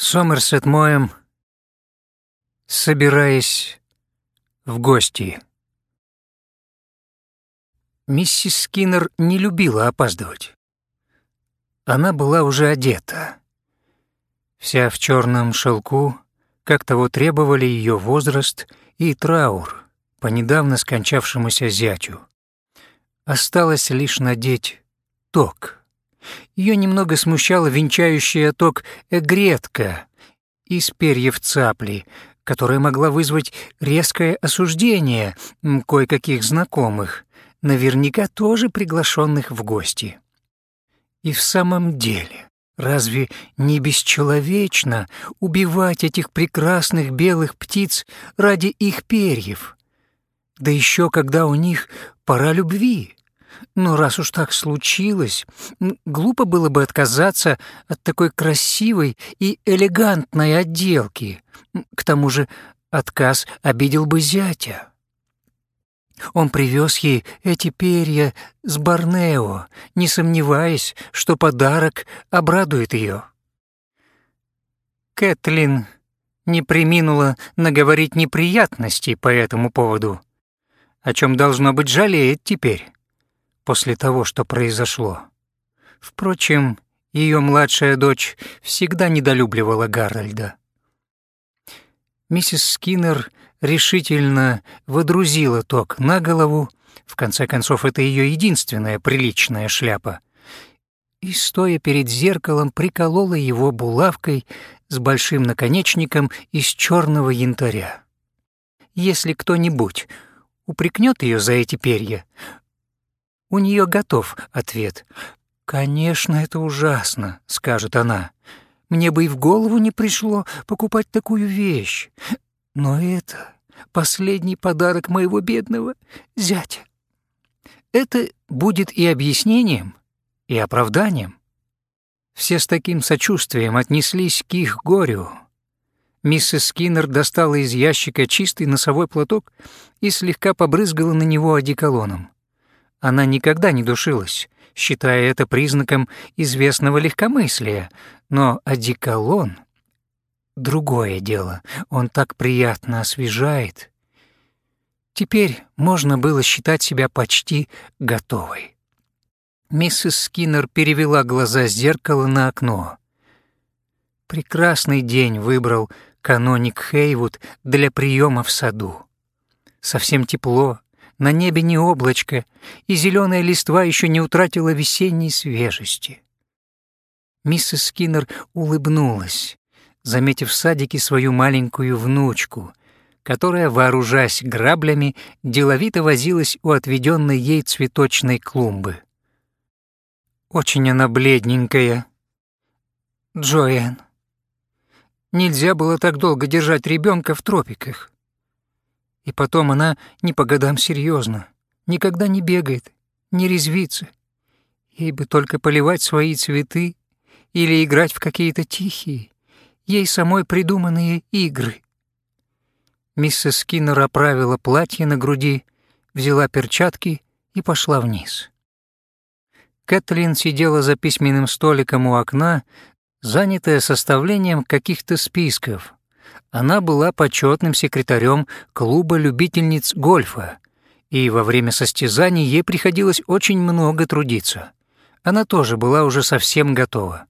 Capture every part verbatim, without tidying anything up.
Сомерсет Моэм, собираясь в гости. Миссис Скиннер не любила опаздывать. Она была уже одета, вся в черном шелку, как того требовали ее возраст и траур по недавно скончавшемуся зятю. Осталось лишь надеть ток. Ее немного смущала венчающая ток эгретка из перьев цапли, которая могла вызвать резкое осуждение кое-каких знакомых, наверняка тоже приглашенных в гости. И в самом деле, разве не бесчеловечно убивать этих прекрасных белых птиц ради их перьев? Да еще когда у них пора любви. Но раз уж так случилось, глупо было бы отказаться от такой красивой и элегантной отделки. К тому же отказ обидел бы зятя. Он привез ей эти перья с Борнео, не сомневаясь, что подарок обрадует ее. Кэтлин не преминула наговорить неприятностей по этому поводу, о чем, должно быть, жалеет теперь, после того, что произошло. Впрочем, ее младшая дочь всегда недолюбливала Гарольда. Миссис Скиннер решительно водрузила ток на голову, в конце концов, это ее единственная приличная шляпа, и, стоя перед зеркалом, приколола его булавкой с большим наконечником из черного янтаря. Если кто-нибудь упрекнет ее за эти перья, у нее готов ответ. «Конечно, это ужасно», — скажет она. «Мне бы и в голову не пришло покупать такую вещь. Но это последний подарок моего бедного зятя». Это будет и объяснением, и оправданием. Все с таким сочувствием отнеслись к их горю. Миссис Скиннер достала из ящика чистый носовой платок и слегка побрызгала на него одеколоном. Она никогда не душилась, считая это признаком известного легкомыслия, но одеколон — другое дело, он так приятно освежает. Теперь можно было считать себя почти готовой. Миссис Скиннер перевела глаза с зеркала на окно. Прекрасный день выбрал каноник Хейвуд для приема в саду. Совсем тепло, на небе не облачко, и зеленая листва еще не утратила весенней свежести. Миссис Скиннер улыбнулась, заметив в садике свою маленькую внучку, которая, вооружаясь граблями, деловито возилась у отведенной ей цветочной клумбы. Очень она бледненькая. Джоэн. Нельзя было так долго держать ребенка в тропиках. И потом она не по годам серьезна, никогда не бегает, не резвится. Ей бы только поливать свои цветы или играть в какие-то тихие, ей самой придуманные игры. Миссис Скиннер оправила платье на груди, взяла перчатки и пошла вниз. Кэтлин сидела за письменным столиком у окна, занятая составлением каких-то списков. Она была почетным секретарем клуба любительниц гольфа, и во время состязаний ей приходилось очень много трудиться. Она тоже была уже совсем готова.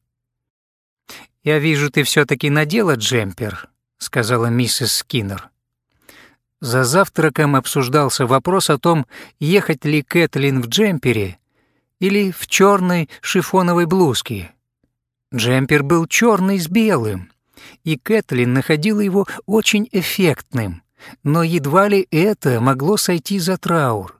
«Я вижу, ты все-таки надела джемпер», — сказала миссис Скиннер. За завтраком обсуждался вопрос о том, ехать ли Кэтлин в джемпере или в черной шифоновой блузке. Джемпер был черный с белым, и Кэтлин находила его очень эффектным, но едва ли это могло сойти за траур.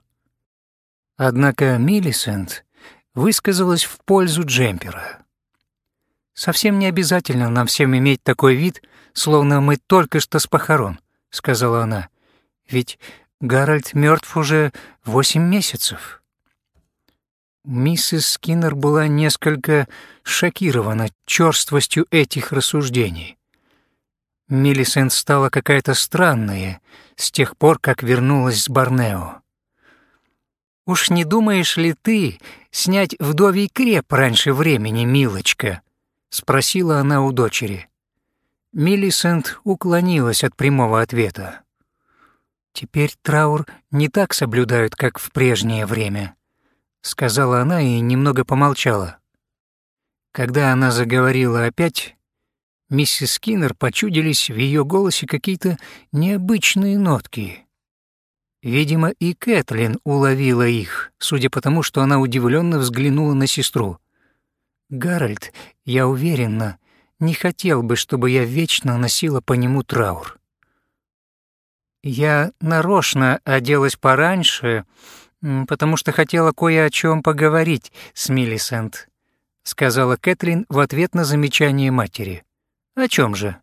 Однако Миллисент высказалась в пользу джемпера. «Совсем не обязательно нам всем иметь такой вид, словно мы только что с похорон», — сказала она. «Ведь Гарольд мертв уже восемь месяцев». Миссис Скиннер была несколько шокирована чёрствостью этих рассуждений. Миллисент стала какая-то странная с тех пор, как вернулась с Борнео. «Уж не думаешь ли ты снять вдовий креп раньше времени, милочка?» — спросила она у дочери. Миллисент уклонилась от прямого ответа. «Теперь траур не так соблюдают, как в прежнее время», — сказала она и немного помолчала. Когда она заговорила опять, миссис Скиннер почудились в ее голосе какие-то необычные нотки. Видимо, и Кэтлин уловила их, судя по тому, что она удивленно взглянула на сестру. «Гарольд, я уверена, не хотел бы, чтобы я вечно носила по нему траур. Я нарочно оделась пораньше, потому что хотела кое о чем поговорить с Миллисент», — сказала Кэтлин в ответ на замечание матери. «О чем же?»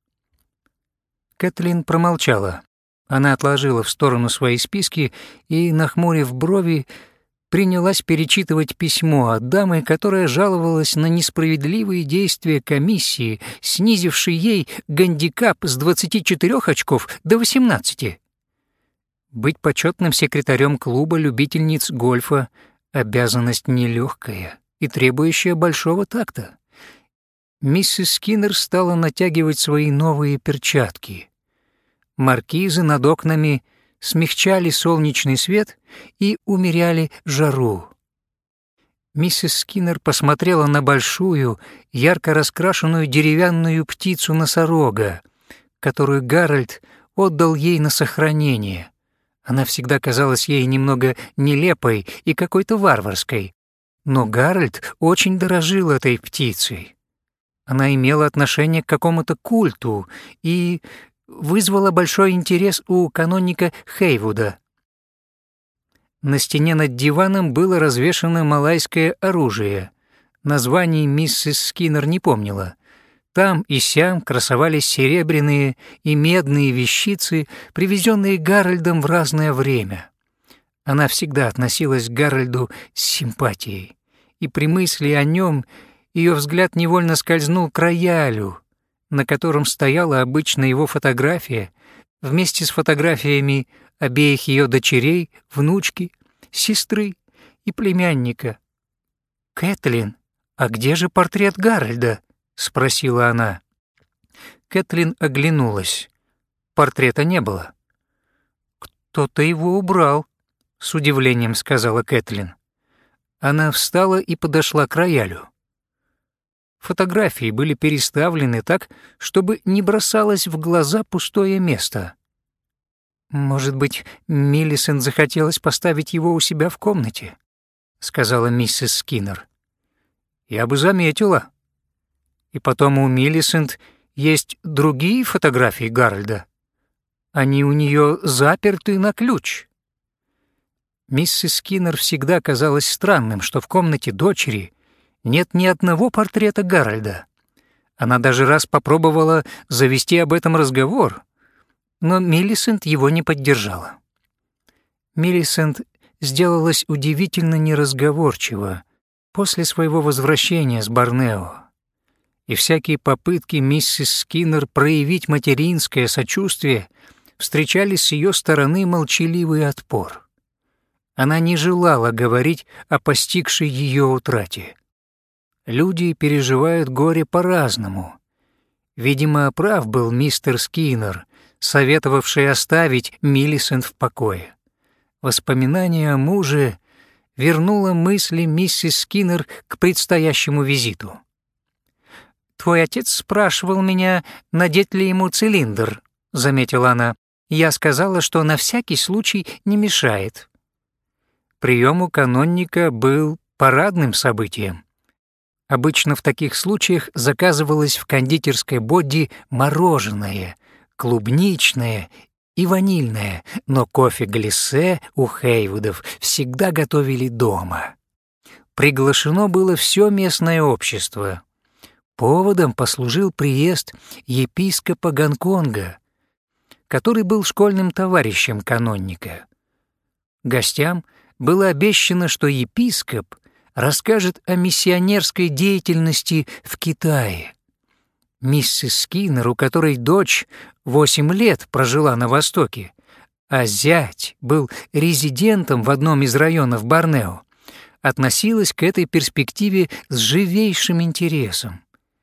Кэтлин промолчала. Она отложила в сторону свои списки и, нахмурив брови, принялась перечитывать письмо от дамы, которая жаловалась на несправедливые действия комиссии, снизившей ей гандикап с двадцати четырёх очков до восемнадцати. Быть почетным секретарем клуба любительниц гольфа — обязанность нелегкая и требующая большого такта. Миссис Скиннер стала натягивать свои новые перчатки. Маркизы над окнами смягчали солнечный свет и умеряли жару. Миссис Скиннер посмотрела на большую, ярко раскрашенную деревянную птицу-носорога, которую Гарольд отдал ей на сохранение. Она всегда казалась ей немного нелепой и какой-то варварской, но Гарольд очень дорожил этой птицей. Она имела отношение к какому-то культу и вызвала большой интерес у каноника Хейвуда. На стене над диваном было развешано малайское оружие. Название миссис Скиннер не помнила. Там и сям красовались серебряные и медные вещицы, привезенные Гарольдом в разное время. Она всегда относилась к Гарольду с симпатией, и при мысли о нем ее взгляд невольно скользнул к роялю, на котором стояла обычно его фотография, вместе с фотографиями обеих ее дочерей, внучки, сестры и племянника. «Кэтлин, а где же портрет Гарольда?» — спросила она. Кэтлин оглянулась. Портрета не было. «Кто-то его убрал», — с удивлением сказала Кэтлин. Она встала и подошла к роялю. Фотографии были переставлены так, чтобы не бросалось в глаза пустое место. «Может быть, Миллисент захотелось поставить его у себя в комнате», — сказала миссис Скиннер. «Я бы заметила. И потом у Миллисент есть другие фотографии Гарольда. Они у нее заперты на ключ». Миссис Скиннер всегда казалось странным, что в комнате дочери нет ни одного портрета Гарольда. Она даже раз попробовала завести об этом разговор, но Миллисент его не поддержала. Миллисент сделалась удивительно неразговорчива после своего возвращения с Борнео, и всякие попытки миссис Скиннер проявить материнское сочувствие встречали с ее стороны молчаливый отпор. Она не желала говорить о постигшей ее утрате. Люди переживают горе по-разному. Видимо, прав был мистер Скиннер, советовавший оставить Миллисент в покое. Воспоминание о муже вернуло мысли миссис Скиннер к предстоящему визиту. «Твой отец спрашивал меня, надеть ли ему цилиндр», — заметила она. «Я сказала, что на всякий случай не мешает». Прием у каноника был парадным событием. Обычно в таких случаях заказывалось в кондитерской Бодди мороженое, клубничное и ванильное, но кофе-глиссе у Хейвудов всегда готовили дома. Приглашено было все местное общество. Поводом послужил приезд епископа Гонконга, который был школьным товарищем каноника. Гостям было обещано, что епископ расскажет о миссионерской деятельности в Китае. Миссис Скиннер, у которой дочь восемь лет прожила на Востоке, а зять был резидентом в одном из районов Борнео, относилась к этой перспективе с живейшим интересом.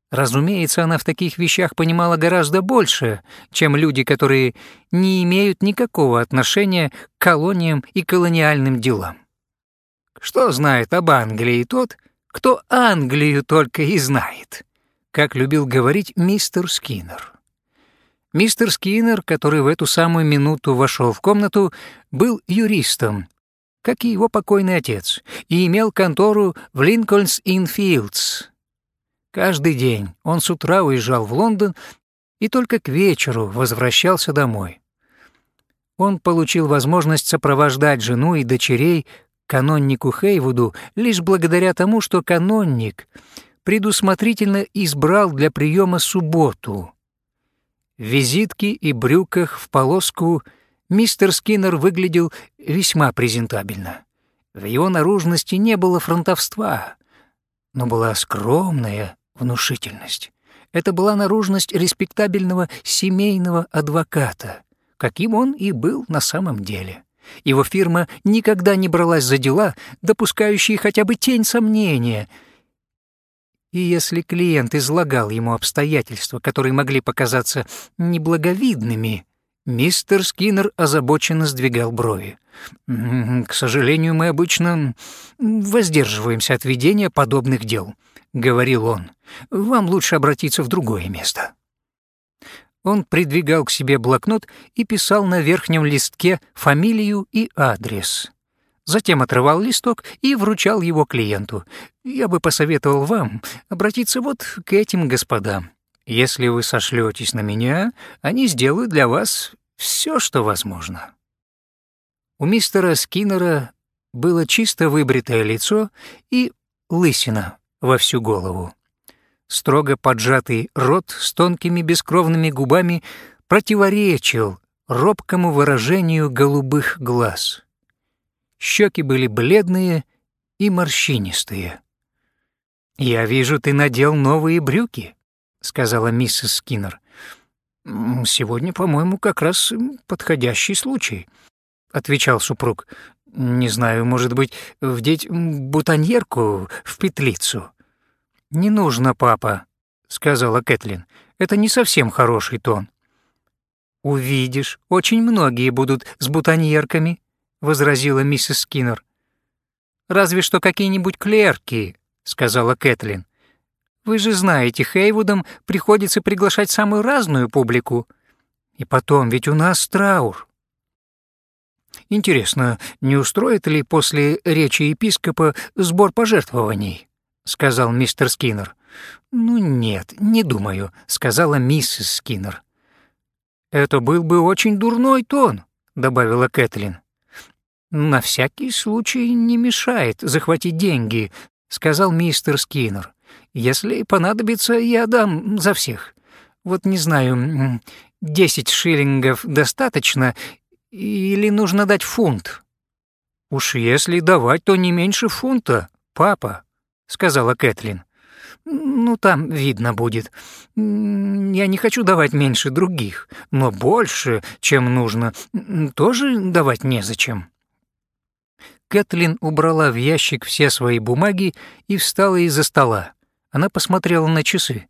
Разумеется, она в таких вещах понимала гораздо больше, чем люди, которые не имеют никакого отношения к колониям и колониальным делам. Что знает об Англии тот, кто Англию только и знает, как любил говорить мистер Скиннер. Мистер Скиннер, который в эту самую минуту вошел в комнату, был юристом, как и его покойный отец, и имел контору в Линкольнс-Инн-Филдс. Каждый день он с утра уезжал в Лондон и только к вечеру возвращался домой. Он получил возможность сопровождать жену и дочерей к каноннику Хейвуду лишь благодаря тому, что канонник предусмотрительно избрал для приема субботу. В визитке и брюках в полоску мистер Скиннер выглядел весьма презентабельно. В его наружности не было фронтовства, но была скромная внушительность. Это была наружность респектабельного семейного адвоката, каким он и был на самом деле. Его фирма никогда не бралась за дела, допускающие хотя бы тень сомнения. И если клиент излагал ему обстоятельства, которые могли показаться неблаговидными, мистер Скиннер озабоченно сдвигал брови. «К сожалению, мы обычно воздерживаемся от ведения подобных дел», — говорил он. «Вам лучше обратиться в другое место». Он придвигал к себе блокнот и писал на верхнем листке фамилию и адрес. Затем отрывал листок и вручал его клиенту. «Я бы посоветовал вам обратиться вот к этим господам. Если вы сошлетесь на меня, они сделают для вас все, что возможно». У мистера Скиннера было чисто выбритое лицо и лысина во всю голову. Строго поджатый рот с тонкими бескровными губами противоречил робкому выражению голубых глаз. Щеки были бледные и морщинистые. «Я вижу, ты надел новые брюки», — сказала миссис Скиннер. «Сегодня, по-моему, как раз подходящий случай», — отвечал супруг. «Не знаю, может быть, вдеть бутоньерку в петлицу?» «Не нужно, папа», — сказала Кэтлин. «Это не совсем хороший тон». «Увидишь, очень многие будут с бутоньерками», — возразила миссис Скиннер. «Разве что какие-нибудь клерки», — сказала Кэтлин. «Вы же знаете, Хейвудам приходится приглашать самую разную публику. И потом, ведь у нас траур». «Интересно, не устроит ли после речи епископа сбор пожертвований?» — сказал мистер Скиннер. «Ну нет, не думаю», — сказала миссис Скиннер. «Это был бы очень дурной тон», — добавила Кэтлин. «На всякий случай не мешает захватить деньги», — сказал мистер Скиннер. «Если понадобится, я дам за всех. Вот не знаю, десять шиллингов достаточно или нужно дать фунт?» «Уж если давать, то не меньше фунта, папа», — сказала Кэтлин. «Ну, там видно будет. Я не хочу давать меньше других, но больше, чем нужно, тоже давать незачем». Кэтлин убрала в ящик все свои бумаги и встала из-за стола. Она посмотрела на часы.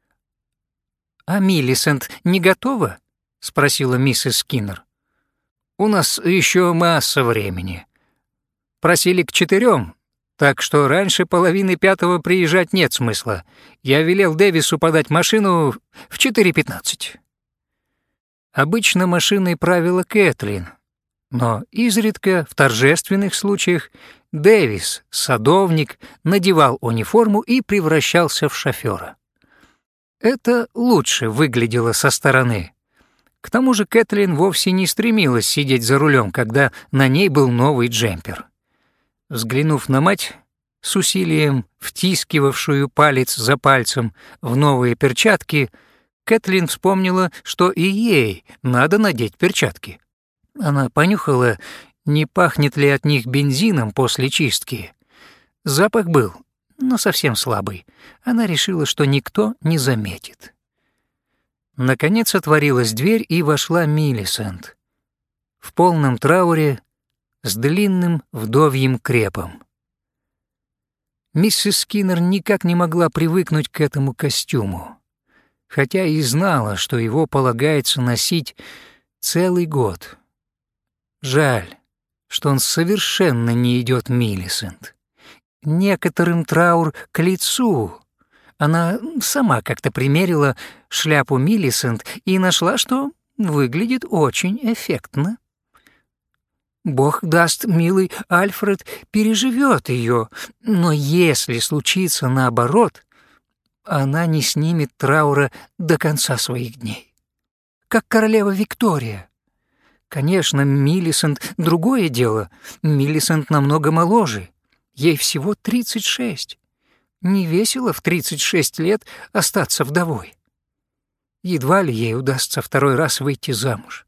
«А Миллисент не готова?» — спросила миссис Скиннер. «У нас еще масса времени. Просили к четырем. Так что раньше половины пятого приезжать нет смысла. Я велел Дэвису подать машину в четыре пятнадцать». Обычно машиной правила Кэтлин, но изредка, в торжественных случаях, Дэвис, садовник, надевал униформу и превращался в шофера. Это лучше выглядело со стороны. К тому же Кэтлин вовсе не стремилась сидеть за рулем, когда на ней был новый джемпер. Взглянув на мать, с усилием втискивавшую палец за пальцем в новые перчатки, Кэтлин вспомнила, что и ей надо надеть перчатки. Она понюхала, не пахнет ли от них бензином после чистки. Запах был, но совсем слабый. Она решила, что никто не заметит. Наконец отворилась дверь, и вошла Миллисент. В полном трауре, с длинным вдовьим крепом. Миссис Скиннер никак не могла привыкнуть к этому костюму, хотя и знала, что его полагается носить целый год. Жаль, что он совершенно не идет Миллисент. Некоторым траур к лицу. Она сама как-то примерила шляпу Миллисент и нашла, что выглядит очень эффектно. Бог даст, милый Альфред переживет ее, но если случится наоборот, она не снимет траура до конца своих дней. Как королева Виктория. Конечно, Миллисент — другое дело. Миллисент намного моложе. Ей всего тридцать шесть. Не весело в тридцать шесть лет остаться вдовой. Едва ли ей удастся второй раз выйти замуж.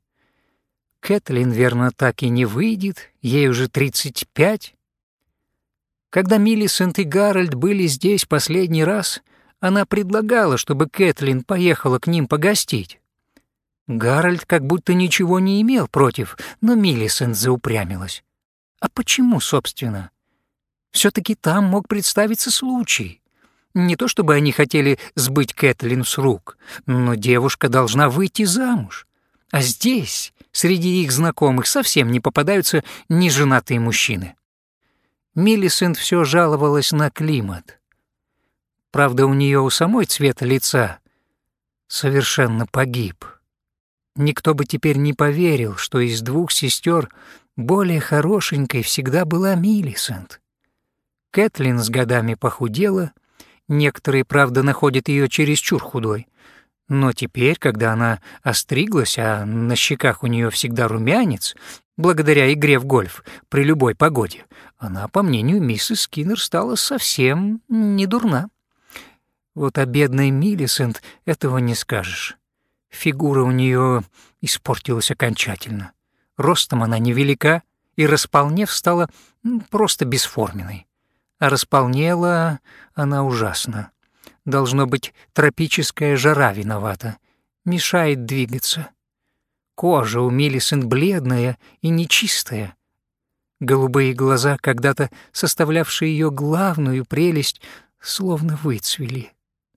Кэтлин, верно, так и не выйдет, ей уже тридцать пять. Когда Миллисент и Гарольд были здесь последний раз, она предлагала, чтобы Кэтлин поехала к ним погостить. Гарольд как будто ничего не имел против, но Миллисент заупрямилась. А почему, собственно? Все-таки там мог представиться случай. Не то чтобы они хотели сбыть Кэтлин с рук, но девушка должна выйти замуж. А здесь, среди их знакомых, совсем не попадаются неженатые мужчины. Миллисент все жаловалась на климат. Правда, у нее у самой цвет лица совершенно погиб. Никто бы теперь не поверил, что из двух сестер более хорошенькой всегда была Миллисент. Кэтлин с годами похудела, некоторые, правда, находят ее чересчур худой, но теперь, когда она остриглась, а на щеках у нее всегда румянец, благодаря игре в гольф при любой погоде, она, по мнению миссис Скиннер, стала совсем не дурна. Вот о бедной Миллисент этого не скажешь. Фигура у нее испортилась окончательно. Ростом она невелика, и, располнев, стала просто бесформенной. А располнела она ужасно. Должно быть, тропическая жара виновата, мешает двигаться. Кожа у Миллисент бледная и нечистая. Голубые глаза, когда-то составлявшие ее главную прелесть, словно выцвели.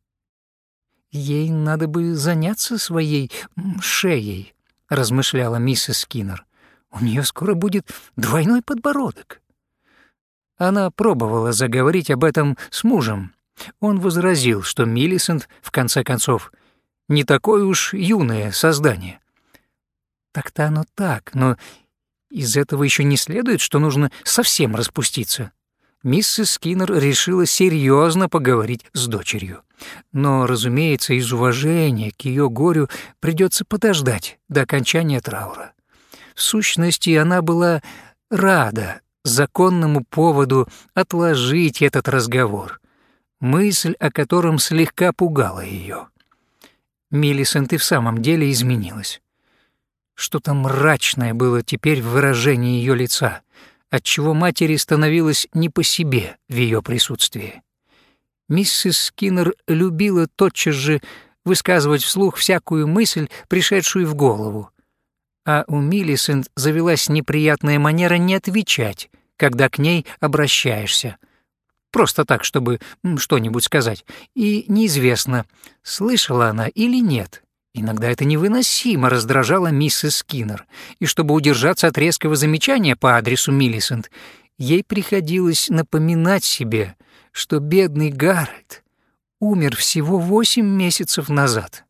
«Ей надо бы заняться своей шеей», — размышляла миссис Скиннер. «У нее скоро будет двойной подбородок». Она пробовала заговорить об этом с мужем. Он возразил, что Миллисент, в конце концов, не такое уж юное создание. Так-то оно так, но из этого еще не следует, что нужно совсем распуститься. Миссис Скиннер решила серьезно поговорить с дочерью. Но, разумеется, из уважения к ее горю придется подождать до окончания траура. В сущности, она была рада законному поводу отложить этот разговор, мысль о котором слегка пугала ее. Миллисент и в самом деле изменилась. Что-то мрачное было теперь в выражении ее лица, отчего матери становилось не по себе в ее присутствии. Миссис Скиннер любила тотчас же высказывать вслух всякую мысль, пришедшую в голову, а у Миллисент завелась неприятная манера не отвечать, когда к ней обращаешься, просто так, чтобы что-нибудь сказать, и неизвестно, слышала она или нет. Иногда это невыносимо раздражало миссис Скиннер, и чтобы удержаться от резкого замечания по адресу Миллисент, ей приходилось напоминать себе, что бедный Гарольд умер всего восемь месяцев назад.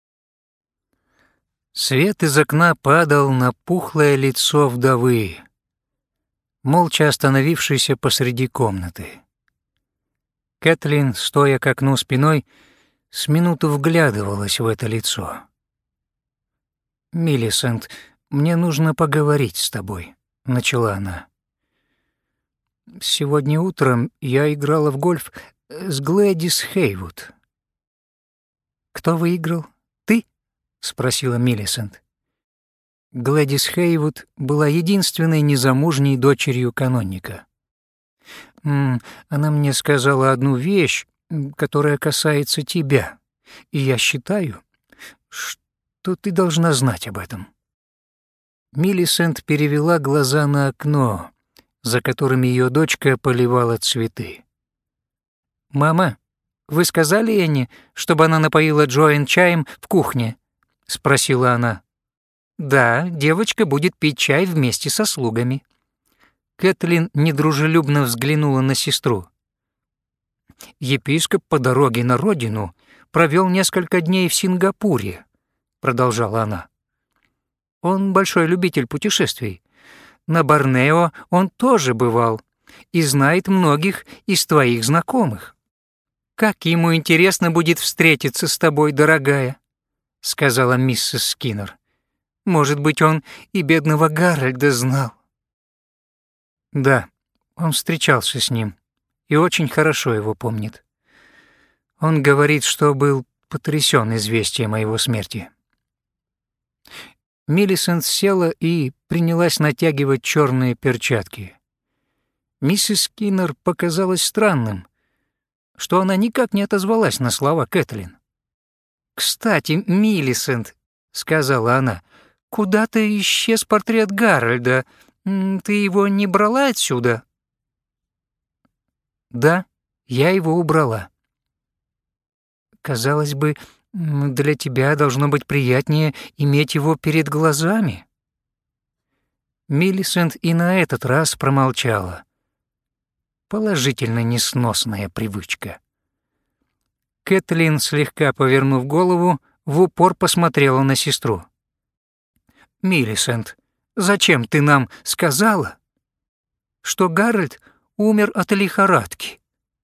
Свет из окна падал на пухлое лицо вдовы, молча остановившейся посреди комнаты. Кэтлин, стоя к окну спиной, с минуту вглядывалась в это лицо. «Миллисент, мне нужно поговорить с тобой», — начала она. «Сегодня утром я играла в гольф с Глэдис Хейвуд». «Кто выиграл? Ты?» — спросила Миллисент. Глэдис Хейвуд была единственной незамужней дочерью каноника. «М, она мне сказала одну вещь, которая касается тебя, и я считаю, что ты должна знать об этом». Миллисент перевела глаза на окно, за которым ее дочка поливала цветы. «Мама, вы сказали Энни, чтобы она напоила Джоэн чаем в кухне?» — спросила она. «Да, девочка будет пить чай вместе со слугами». Кэтлин недружелюбно взглянула на сестру. «Епископ по дороге на родину провел несколько дней в Сингапуре», — продолжала она. «Он большой любитель путешествий. На Борнео он тоже бывал и знает многих из твоих знакомых. Как ему интересно будет встретиться с тобой, дорогая», — сказала миссис Скиннер. «Может быть, он и бедного Гарольда знал». «Да, он встречался с ним и очень хорошо его помнит. Он говорит, что был потрясен известием о его смерти». Миллисент села и принялась натягивать черные перчатки. Миссис Скиннер показалось странным, что она никак не отозвалась на слова Кэтлин. «Кстати, Миллисент», — сказала она, — «куда-то исчез портрет Гарольда. Ты его не брала отсюда?» «Да, я его убрала». «Казалось бы, для тебя должно быть приятнее иметь его перед глазами». Миллисент и на этот раз промолчала. Положительно несносная привычка. Кэтлин, слегка повернув голову, в упор посмотрела на сестру. «Миллисент, зачем ты нам сказала, что Гарольд умер от лихорадки?»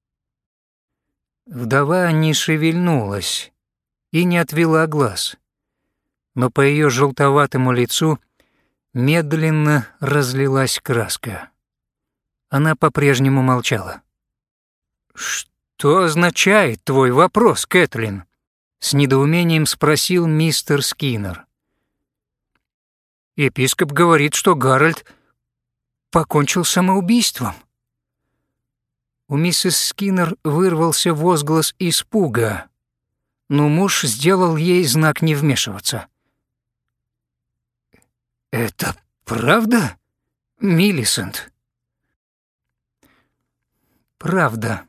Вдова не шевельнулась и не отвела глаз, но по ее желтоватому лицу медленно разлилась краска. Она по-прежнему молчала. «Что означает твой вопрос, Кэтлин?» — с недоумением спросил мистер Скиннер. «Епископ говорит, что Гарольд покончил самоубийством». У миссис Скиннер вырвался возглас испуга, но муж сделал ей знак не вмешиваться. «Это правда, Миллисент?» «Правда».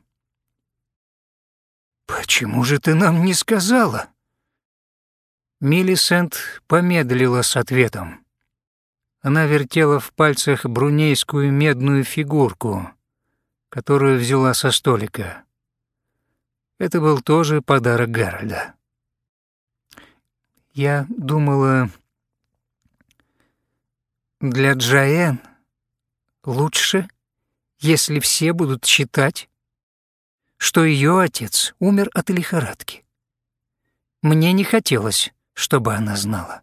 «Почему же ты нам не сказала?» Миллисент помедлила с ответом. Она вертела в пальцах брунейскую медную фигурку, которую взяла со столика. Это был тоже подарок Гарольда. «Я думала, для Джоэн лучше, если все будут считать, что ее отец умер от лихорадки. Мне не хотелось, чтобы она знала».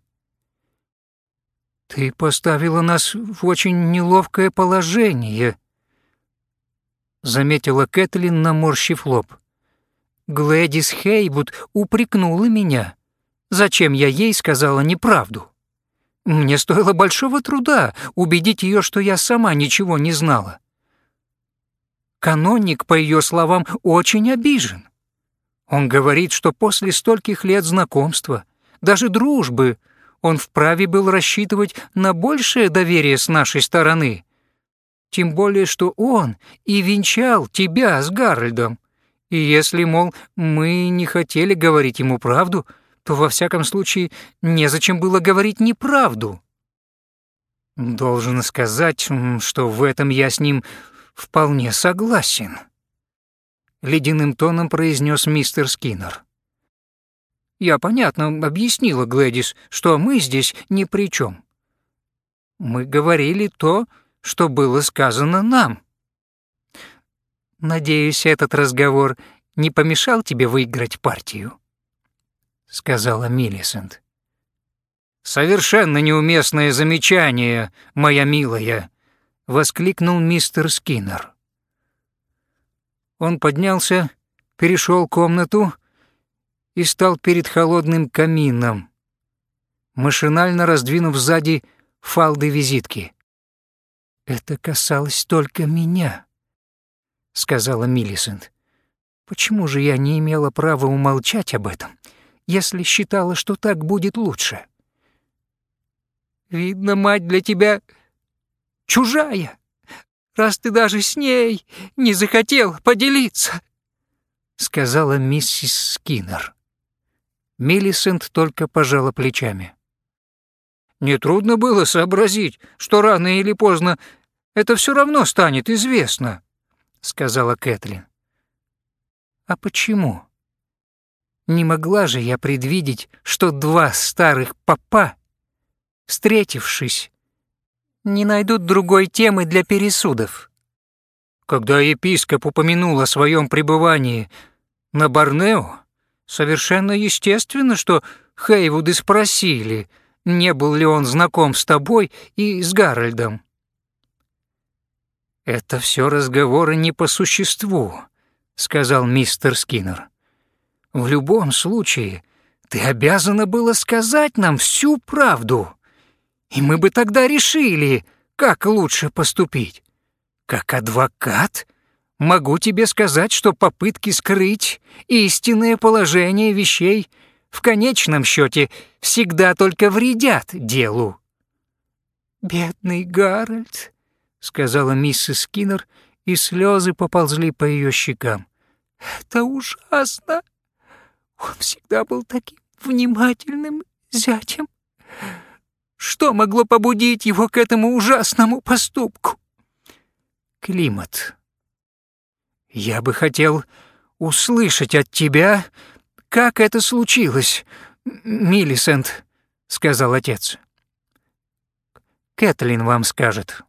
«Ты поставила нас в очень неловкое положение», — заметила Кэтлин, наморщив лоб. «Глэдис Хейвуд упрекнула меня. Зачем я ей сказала неправду? Мне стоило большого труда убедить ее, что я сама ничего не знала. Каноник, по ее словам, очень обижен. Он говорит, что после стольких лет знакомства, даже дружбы, он вправе был рассчитывать на большее доверие с нашей стороны. Тем более, что он и венчал тебя с Гарольдом. И если, мол, мы не хотели говорить ему правду, то, во всяком случае, незачем было говорить неправду». «Должен сказать, что в этом я с ним вполне согласен», — ледяным тоном произнес мистер Скиннер. «Я понятно объяснила Глэдис, что мы здесь ни при чем. Мы говорили то, что было сказано нам». «Надеюсь, этот разговор не помешал тебе выиграть партию», — сказала Миллисент. «Совершенно неуместное замечание, моя милая», — воскликнул мистер Скиннер. Он поднялся, перешел комнату и стал перед холодным камином, машинально раздвинув сзади фалды визитки. «Это касалось только меня», — сказала Миллисент. «Почему же я не имела права умолчать об этом, если считала, что так будет лучше?» «Видно, мать для тебя чужая, раз ты даже с ней не захотел поделиться», сказала миссис Скиннер. Миллисент только пожала плечами. «Нетрудно было сообразить, что рано или поздно это все равно станет известно», — сказала Кэтлин. «А почему? Не могла же я предвидеть, что два старых попа, встретившись, не найдут другой темы для пересудов?» Когда епископ упомянул о своем пребывании на Борнео, совершенно естественно, что Хейвуды спросили, не был ли он знаком с тобой и с Гарольдом. «Это все разговоры не по существу», — сказал мистер Скиннер. «В любом случае, ты обязана была сказать нам всю правду, и мы бы тогда решили, как лучше поступить. Как адвокат могу тебе сказать, что попытки скрыть истинное положение вещей в конечном счете всегда только вредят делу». «Бедный Гарольд», — сказала миссис Скиннер, и слезы поползли по ее щекам. «Это ужасно. Он всегда был таким внимательным зятем. Что могло побудить его к этому ужасному поступку?» «Климат. Я бы хотел услышать от тебя, как это случилось, Миллисент», — сказал отец. «Кэтлин вам скажет».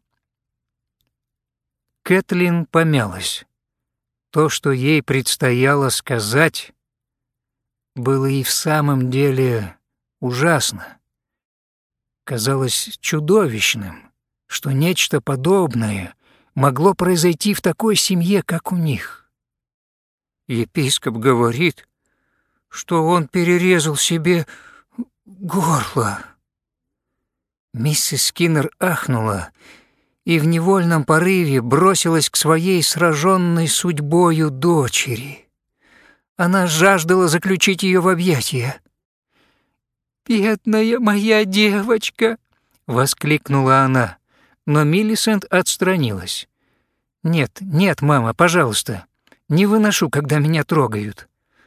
Кэтлин помялась. То, что ей предстояло сказать, было и в самом деле ужасно. Казалось чудовищным, что нечто подобное могло произойти в такой семье, как у них. Епископ говорит, что он перерезал себе горло. Миссис Скиннер ахнула и в невольном порыве бросилась к своей сраженной судьбою дочери. Она жаждала заключить ее в объятия. «Бедная моя девочка!» — воскликнула она, но Миллисент отстранилась. «Нет, нет, мама, пожалуйста, не выношу, когда меня трогают».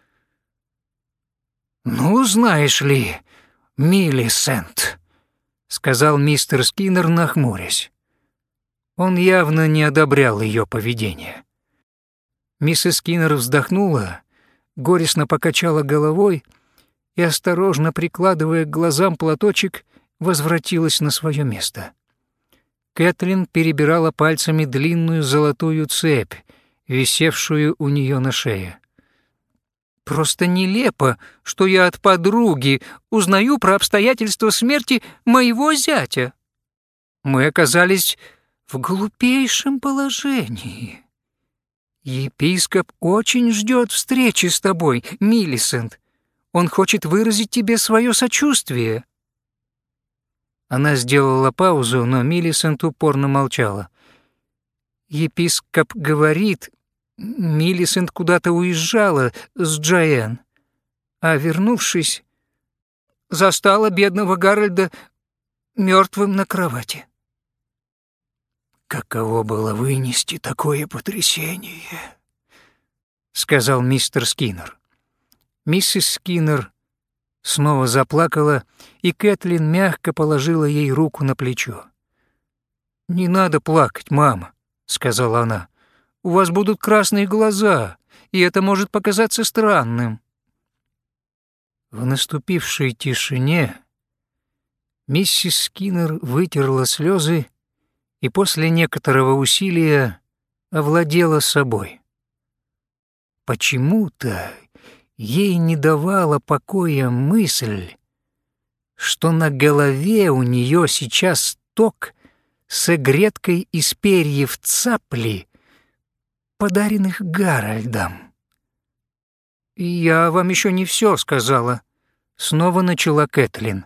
«Ну, знаешь ли, Миллисент», — сказал мистер Скиннер, нахмурясь. Он явно не одобрял ее поведение. Миссис Скиннер вздохнула, горестно покачала головой и, осторожно прикладывая к глазам платочек, возвратилась на свое место. Кэтлин перебирала пальцами длинную золотую цепь, висевшую у нее на шее. «Просто нелепо, что я от подруги узнаю про обстоятельства смерти моего зятя. Мы оказались в глупейшем положении. Епископ очень ждет встречи с тобой, Миллисент. Он хочет выразить тебе свое сочувствие». Она сделала паузу, но Миллисент упорно молчала. «Епископ говорит, Миллисент куда-то уезжала с Джоэн, а, вернувшись, застала бедного Гарольда мертвым на кровати». «Каково было вынести такое потрясение?» — сказал мистер Скиннер. Миссис Скиннер снова заплакала, и Кэтлин мягко положила ей руку на плечо. «Не надо плакать, мама», — сказала она. «У вас будут красные глаза, и это может показаться странным». В наступившей тишине миссис Скиннер вытерла слезы и после некоторого усилия овладела собой. Почему-то ей не давала покоя мысль, что на голове у нее сейчас ток с огредкой из перьев цапли, подаренных Гарольдом. «Я вам еще не все сказала», — снова начала Кэтлин.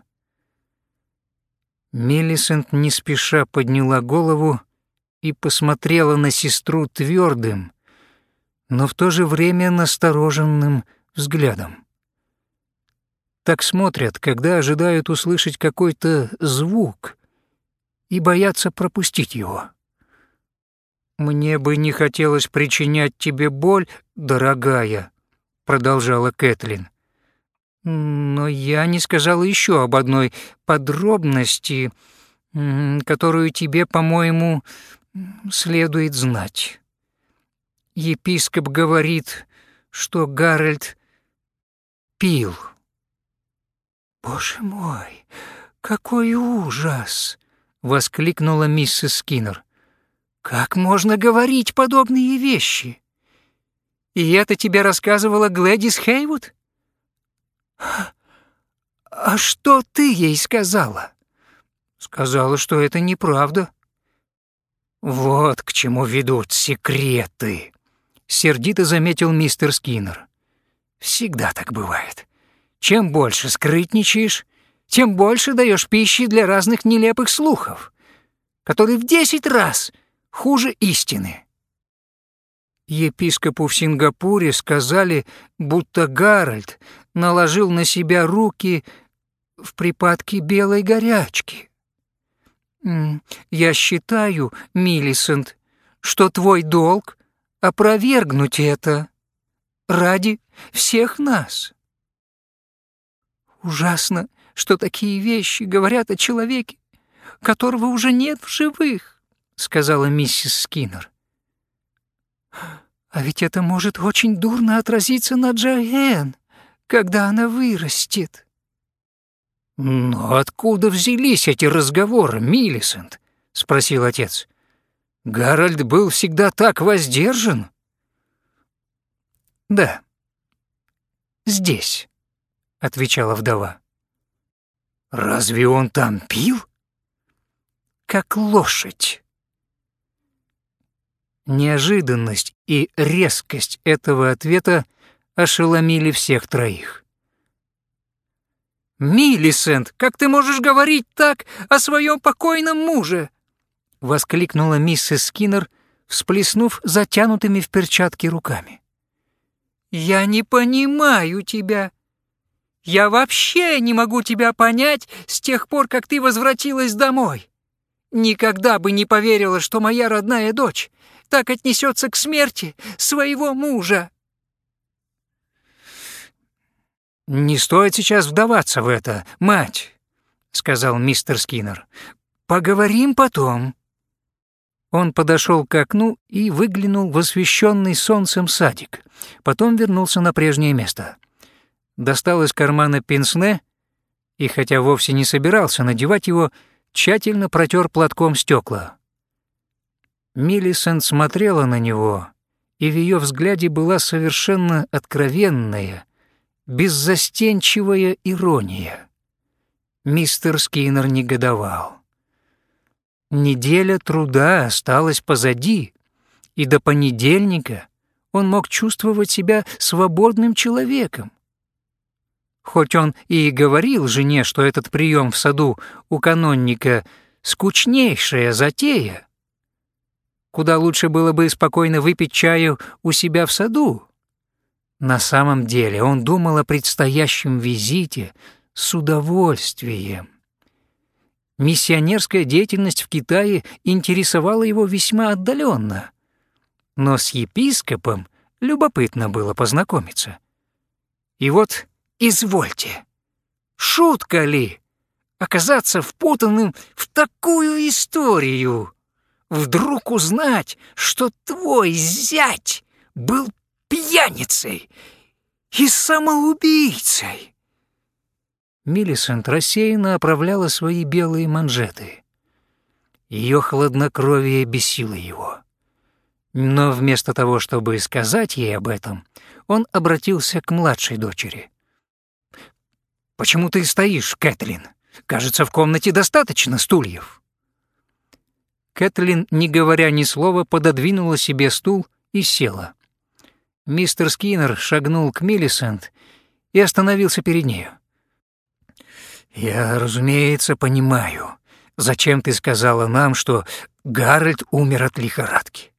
Миллисент не спеша подняла голову и посмотрела на сестру твердым, но в то же время настороженным взглядом. Так смотрят, когда ожидают услышать какой-то звук и боятся пропустить его. «Мне бы не хотелось причинять тебе боль, дорогая», продолжала Кэтлин. «Но я не сказала еще об одной подробности, которую тебе, по-моему, следует знать. Епископ говорит, что Гарольд пил». «Боже мой, какой ужас!» — воскликнула миссис Скиннер. «Как можно говорить подобные вещи? И это тебе рассказывала Глэдис Хейвуд? А что ты ей сказала?» «Сказала, что это неправда». «Вот к чему ведут секреты», — сердито заметил мистер Скиннер. «Всегда так бывает. Чем больше скрытничаешь, тем больше даешь пищи для разных нелепых слухов, которые в десять раз хуже истины». Епископу в Сингапуре сказали, будто Гарольд наложил на себя руки в припадке белой горячки. Я считаю, Миллисент, что твой долг — опровергнуть это ради всех нас. Ужасно, что такие вещи говорят о человеке, которого уже нет в живых, сказала миссис Скиннер. А ведь это может очень дурно отразиться на Джоэн, когда она вырастет. «Но откуда взялись эти разговоры, Миллисент?» — спросил отец. «Гарольд был всегда так воздержан?» «Да, здесь», — отвечала вдова. «Разве он там пил?» «Как лошадь». Неожиданность и резкость этого ответа ошеломили всех троих. «Миллисент, как ты можешь говорить так о своем покойном муже?» — воскликнула миссис Скиннер, всплеснув затянутыми в перчатки руками. «Я не понимаю тебя. Я вообще не могу тебя понять с тех пор, как ты возвратилась домой. Никогда бы не поверила, что моя родная дочь так отнесется к смерти своего мужа». «Не стоит сейчас вдаваться в это, мать», — сказал мистер Скиннер. «Поговорим потом». Он подошел к окну и выглянул в освещенный солнцем садик. Потом вернулся на прежнее место. Достал из кармана пенсне и, хотя вовсе не собирался надевать его, тщательно протер платком стекла. Миллисент смотрела на него, и в ее взгляде была совершенно откровенная, беззастенчивая ирония. Мистер Скиннер негодовал. Неделя труда осталась позади, и до понедельника он мог чувствовать себя свободным человеком. Хоть он и говорил жене, что этот прием в саду у канонника — скучнейшая затея, куда лучше было бы спокойно выпить чаю у себя в саду, на самом деле он думал о предстоящем визите с удовольствием. Миссионерская деятельность в Китае интересовала его весьма отдаленно, но с епископом любопытно было познакомиться. И вот, извольте, шутка ли оказаться впутанным в такую историю? Вдруг узнать, что твой зять был пьяницей и самоубийцей. Миллисент рассеянно оправляла свои белые манжеты. Ее хладнокровие бесило его. Но вместо того, чтобы сказать ей об этом, он обратился к младшей дочери. «Почему ты стоишь, Кэтлин? Кажется, в комнате достаточно стульев». Кэтлин, не говоря ни слова, пододвинула себе стул и села. Мистер Скиннер шагнул к Миллисент и остановился перед нею. «Я, разумеется, понимаю, зачем ты сказала нам, что Гарольд умер от лихорадки.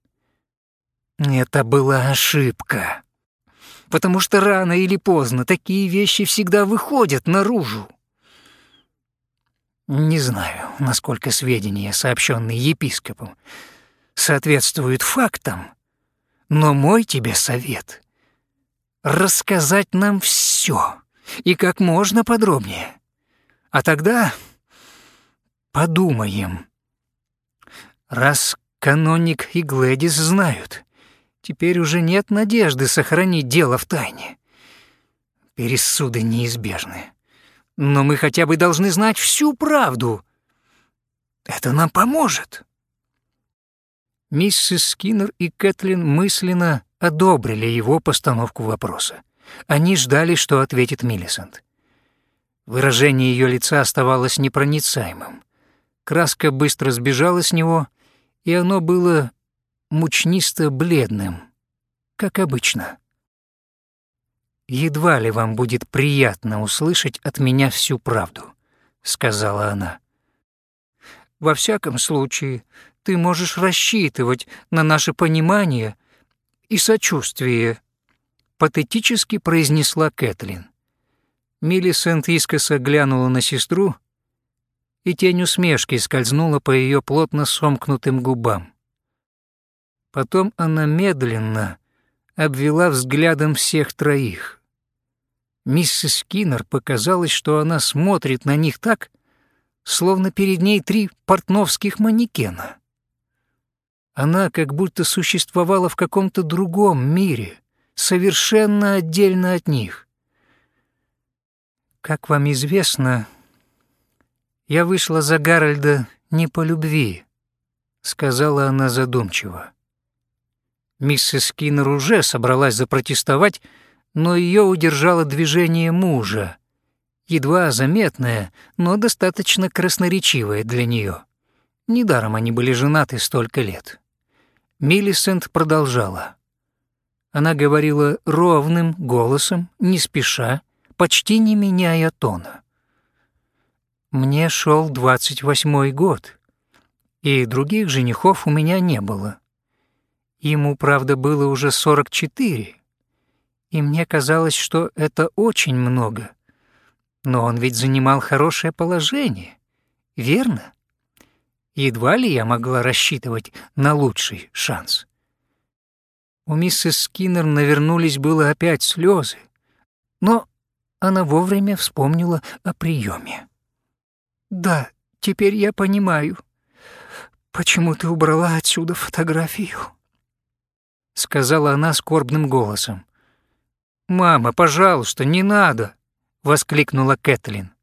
Это была ошибка, потому что рано или поздно такие вещи всегда выходят наружу. Не знаю, насколько сведения, сообщенные епископом, соответствуют фактам, но мой тебе совет рассказать нам все и как можно подробнее. А тогда подумаем. Раз каноник и Глэдис знают, теперь уже нет надежды сохранить дело в тайне. Пересуды неизбежны. Но мы хотя бы должны знать всю правду. Это нам поможет. Миссис Скиннер и Кэтлин мысленно одобрили его постановку вопроса. Они ждали, что ответит Миллисент. Выражение ее лица оставалось непроницаемым. Краска быстро сбежала с него, и оно было мучнисто-бледным, как обычно. «Едва ли вам будет приятно услышать от меня всю правду», — сказала она. «Во всяком случае, ты можешь рассчитывать на наше понимание и сочувствие», — патетически произнесла Кэтлин. Миллисент искоса глянула на сестру, и тень усмешки скользнула по ее плотно сомкнутым губам. Потом она медленно обвела взглядом всех троих. Миссис Скиннер показалось, что она смотрит на них так, словно перед ней три портновских манекена. Она как будто существовала в каком-то другом мире, совершенно отдельно от них. «Как вам известно, я вышла за Гарольда не по любви», — сказала она задумчиво. Миссис Скиннер уже собралась запротестовать, но ее удержало движение мужа, едва заметное, но достаточно красноречивое для нее. Недаром они были женаты столько лет. Миллисент продолжала. Она говорила ровным голосом, не спеша, почти не меняя тона. «Мне шел двадцать восьмой год, и других женихов у меня не было. Ему, правда, было уже сорок четыре, и мне казалось, что это очень много. Но он ведь занимал хорошее положение, верно? Едва ли я могла рассчитывать на лучший шанс». У миссис Скиннер навернулись было опять слезы, но она вовремя вспомнила о приеме. «Да, теперь я понимаю, почему ты убрала отсюда фотографию», — сказала она скорбным голосом. «Мама, пожалуйста, не надо!» — воскликнула Кэтлин.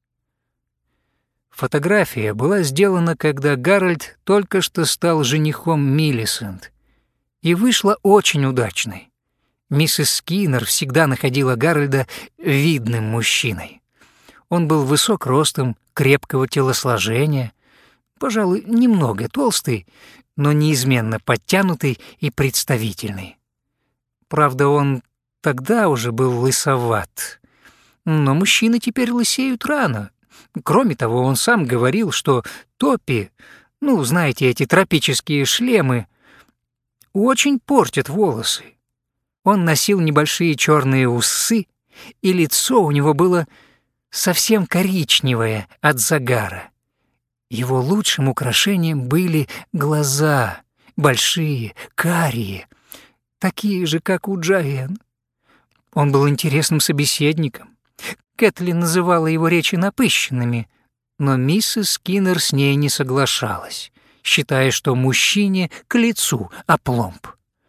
Фотография была сделана, когда Гарольд только что стал женихом Миллисент, и вышла очень удачной. Миссис Скиннер всегда находила Гарольда видным мужчиной. Он был высок ростом, крепкого телосложения, пожалуй, немного толстый, но неизменно подтянутый и представительный. Правда, он тогда уже был лысоват, но мужчины теперь лысеют рано. Кроме того, он сам говорил, что топи, ну, знаете, эти тропические шлемы, очень портят волосы. Он носил небольшие черные усы, и лицо у него было совсем коричневое от загара. Его лучшим украшением были глаза, большие, карие, такие же, как у Джоэн. Он был интересным собеседником. Кэтлин называла его речи напыщенными, но миссис Скиннер с ней не соглашалась, считая, что мужчине к лицу опломб.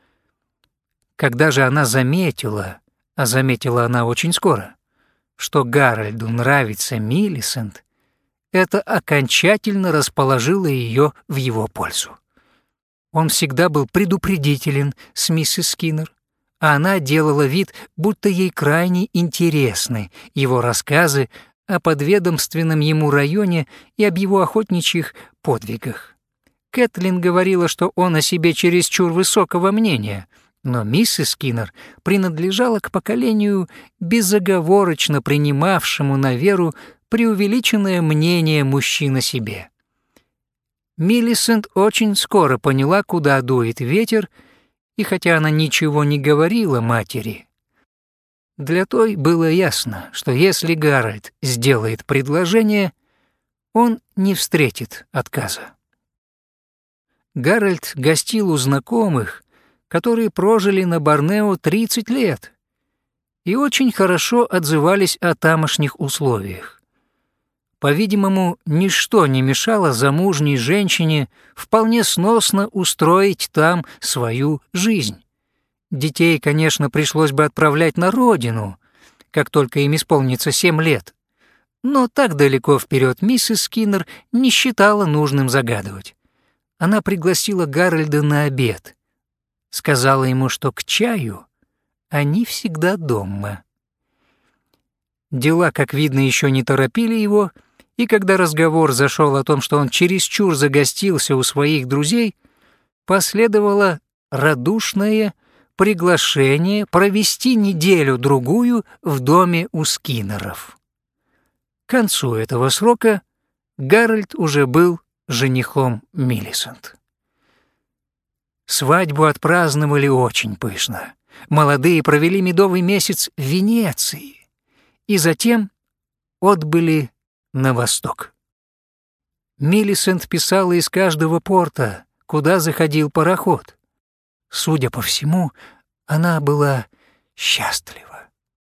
Когда же она заметила, а заметила она очень скоро, что Гарольду нравится Миллисент, это окончательно расположило ее в его пользу. Он всегда был предупредителен с миссис Скиннер, а она делала вид, будто ей крайне интересны его рассказы о подведомственном ему районе и об его охотничьих подвигах. Кэтлин говорила, что он о себе чересчур высокого мнения, но миссис Скиннер принадлежала к поколению, безоговорочно принимавшему на веру преувеличенное мнение мужчин о себе. Миллисент очень скоро поняла, куда дует ветер, и хотя она ничего не говорила матери, для той было ясно, что если Гарольд сделает предложение, он не встретит отказа. Гарольд гостил у знакомых, которые прожили на Борнео тридцать лет, и очень хорошо отзывались о тамошних условиях. По-видимому, ничто не мешало замужней женщине вполне сносно устроить там свою жизнь. Детей, конечно, пришлось бы отправлять на родину, как только им исполнится семь лет. Но так далеко вперед миссис Скиннер не считала нужным загадывать. Она пригласила Гарольда на обед. Сказала ему, что к чаю они всегда дома. Дела, как видно, еще не торопили его, и когда разговор зашел о том, что он чересчур загостился у своих друзей, последовало радушное приглашение провести неделю-другую в доме у Скиннеров. К концу этого срока Гарольд уже был женихом Миллисент. Свадьбу отпраздновали очень пышно. Молодые провели медовый месяц в Венеции и затем отбыли на восток. Миллисент писала из каждого порта, куда заходил пароход. Судя по всему, она была счастлива.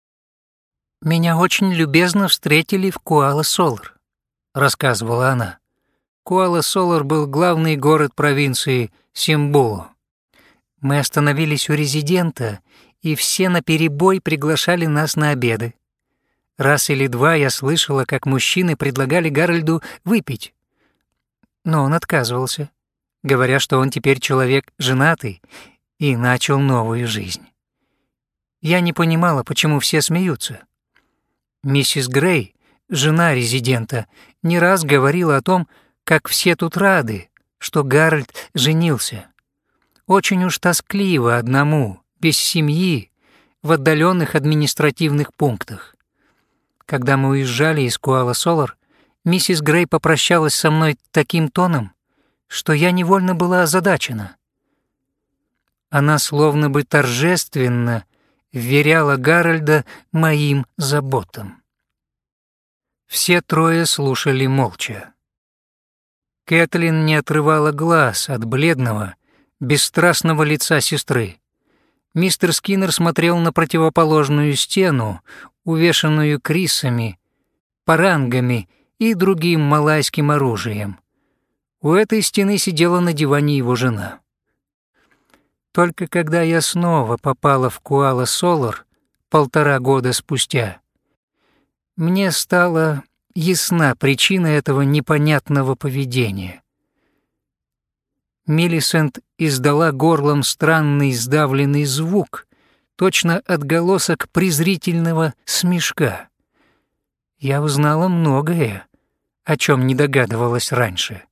«Меня очень любезно встретили в Куала-Солар», — рассказывала она. Куала-Солар был главный город провинции Симбулу. Мы остановились у резидента, и все наперебой приглашали нас на обеды. Раз или два я слышала, как мужчины предлагали Гарольду выпить. Но он отказывался, говоря, что он теперь человек женатый и начал новую жизнь. Я не понимала, почему все смеются. Миссис Грей, жена резидента, не раз говорила о том, как все тут рады, что Гарольд женился. Очень уж тоскливо одному, без семьи, в отдаленных административных пунктах. Когда мы уезжали из Куала-Солар, миссис Грей попрощалась со мной таким тоном, что я невольно была озадачена. Она словно бы торжественно вверяла Гарольда моим заботам. Все трое слушали молча. Кэтлин не отрывала глаз от бледного, бесстрастного лица сестры. Мистер Скиннер смотрел на противоположную стену, увешанную крисами, парангами и другим малайским оружием. У этой стены сидела на диване его жена. Только когда я снова попала в Куала-Солар полтора года спустя, мне стала ясна причина этого непонятного поведения. Миллисент издала горлом странный сдавленный звук, точно отголосок презрительного смешка. Я узнала многое, о чем не догадывалась раньше.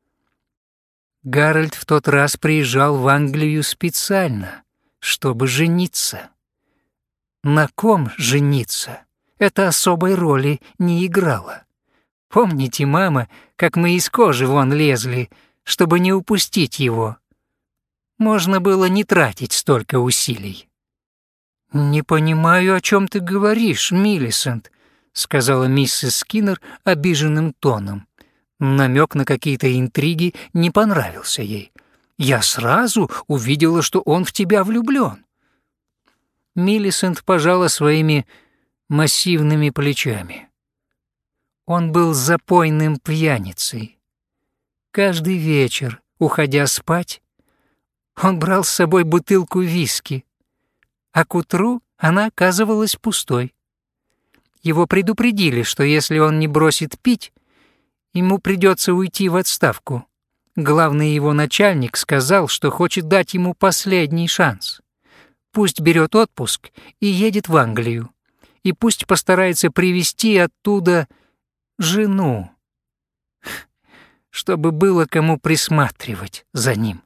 Гарольд в тот раз приезжал в Англию специально, чтобы жениться. На ком жениться? Это особой роли не играло. Помните, мама, как мы из кожи вон лезли, чтобы не упустить его? Можно было не тратить столько усилий. «Не понимаю, о чем ты говоришь, Миллисент», — сказала миссис Скиннер обиженным тоном. Намек на какие-то интриги не понравился ей. «Я сразу увидела, что он в тебя влюблён». Миллисент пожала своими массивными плечами. Он был запойным пьяницей. Каждый вечер, уходя спать, он брал с собой бутылку виски, а к утру она оказывалась пустой. Его предупредили, что если он не бросит пить, ему придется уйти в отставку. Главный его начальник сказал, что хочет дать ему последний шанс. Пусть берет отпуск и едет в Англию, и пусть постарается привезти оттуда жену, чтобы было кому присматривать за ним.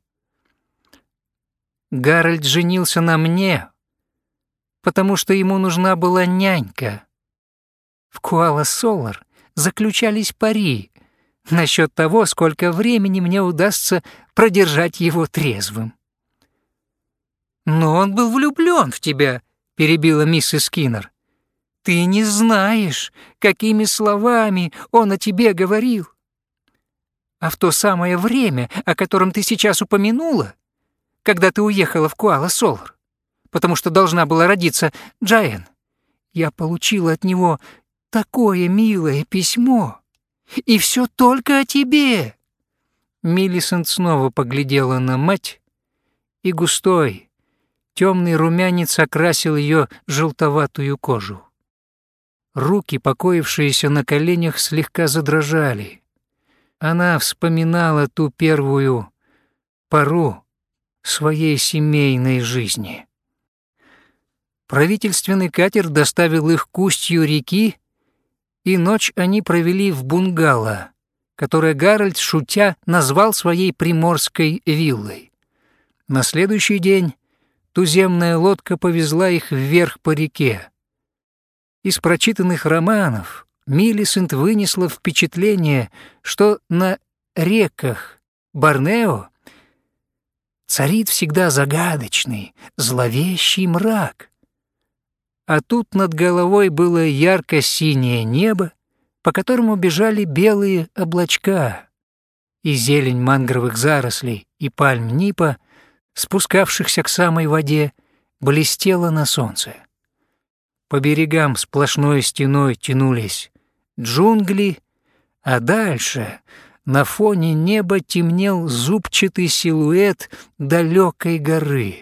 Гарольд женился на мне, потому что ему нужна была нянька. В Куала-Солар заключались пари насчет того, сколько времени мне удастся продержать его трезвым. «Но он был влюблён в тебя», — перебила миссис Скиннер. «Ты не знаешь, какими словами он о тебе говорил. А в то самое время, о котором ты сейчас упомянула, когда ты уехала в Куала-Солар, потому что должна была родиться Джаэн, Я получила от него такое милое письмо, и все только о тебе». Миллисент снова поглядела на мать, и густой, темный румянец окрасил ее желтоватую кожу. Руки, покоившиеся на коленях, слегка задрожали. Она вспоминала ту первую пору своей семейной жизни. Правительственный катер доставил их к устью реки, и ночь они провели в бунгало, которое Гарольд, шутя, назвал своей приморской виллой. На следующий день туземная лодка повезла их вверх по реке. Из прочитанных романов Миллисент вынесла впечатление, что на реках Борнео царит всегда загадочный, зловещий мрак. А тут над головой было ярко-синее небо, по которому бежали белые облачка, и зелень мангровых зарослей и пальм нипа, спускавшихся к самой воде, блестела на солнце. По берегам сплошной стеной тянулись джунгли, а дальше на фоне неба темнел зубчатый силуэт далекой горы.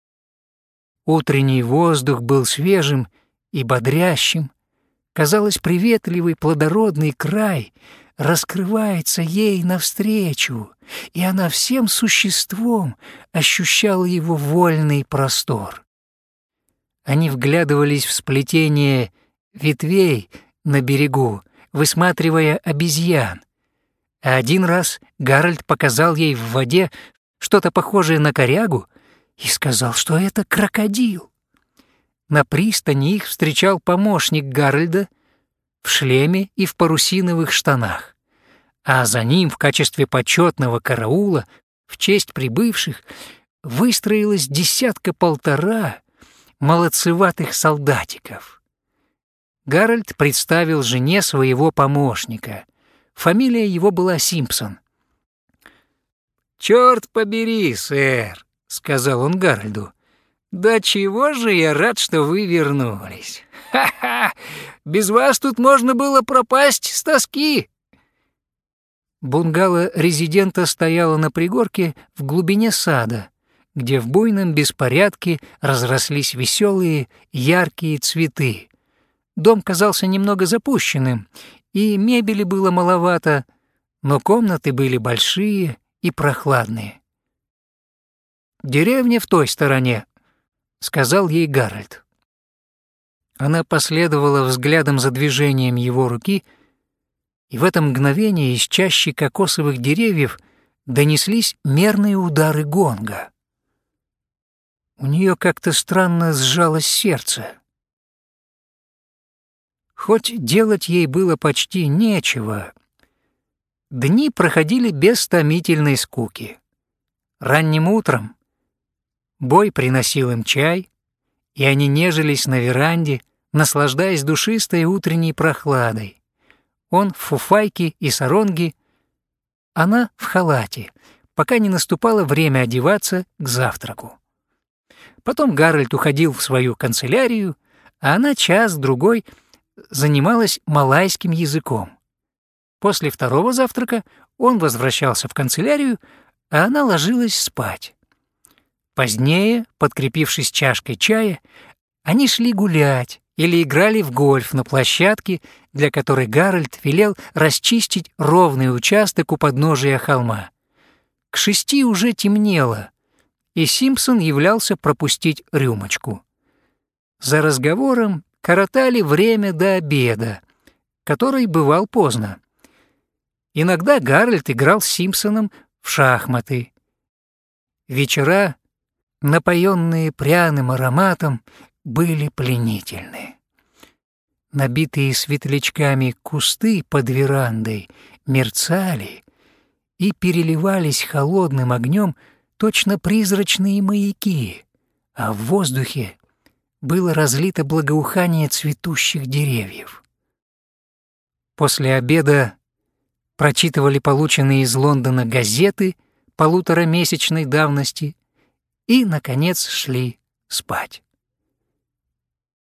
Утренний воздух был свежим и бодрящим. Казалось, приветливый плодородный край раскрывается ей навстречу, и она всем существом ощущала его вольный простор. Они вглядывались в сплетение ветвей на берегу, высматривая обезьян. А один раз Гарольд показал ей в воде что-то похожее на корягу и сказал, что это крокодил. На пристани их встречал помощник Гарольда в шлеме и в парусиновых штанах, а за ним в качестве почетного караула в честь прибывших выстроилось десятка-полтора молодцеватых солдатиков. Гарольд представил жене своего помощника. Фамилия его была Симпсон. «Чёрт побери, сэр», — сказал он Гарольду, — «да чего же я рад, что вы вернулись. Ха-ха! Без вас тут можно было пропасть с тоски». Бунгало резидента стояло на пригорке в глубине сада, где в буйном беспорядке разрослись веселые, яркие цветы. Дом казался немного запущенным, и мебели было маловато, но комнаты были большие и прохладные. «Деревня в той стороне», — сказал ей Гарольд. Она последовала взглядом за движением его руки, и в это мгновение из чащи кокосовых деревьев донеслись мерные удары гонга. У нее как-то странно сжалось сердце. Хоть делать ей было почти нечего, дни проходили без томительной скуки. Ранним утром Бой приносил им чай, и они нежились на веранде, наслаждаясь душистой утренней прохладой. Он в фуфайке и саронге, она в халате, пока не наступало время одеваться к завтраку. Потом Гарольд уходил в свою канцелярию, а она час-другой занималась малайским языком. После второго завтрака он возвращался в канцелярию, а она ложилась спать. Позднее, подкрепившись чашкой чая, они шли гулять или играли в гольф на площадке, для которой Гарольд велел расчистить ровный участок у подножия холма. К шести уже темнело, и Симпсон являлся пропустить рюмочку. За разговором коротали время до обеда, который бывал поздно. Иногда Гарольд играл с Симпсоном в шахматы. Вечера, напоенные пряным ароматом, были пленительны. Набитые светлячками кусты под верандой мерцали и переливались холодным огнем точно призрачные маяки, а в воздухе было разлито благоухание цветущих деревьев. После обеда прочитывали полученные из Лондона газеты полуторамесячной давности и, наконец, шли спать.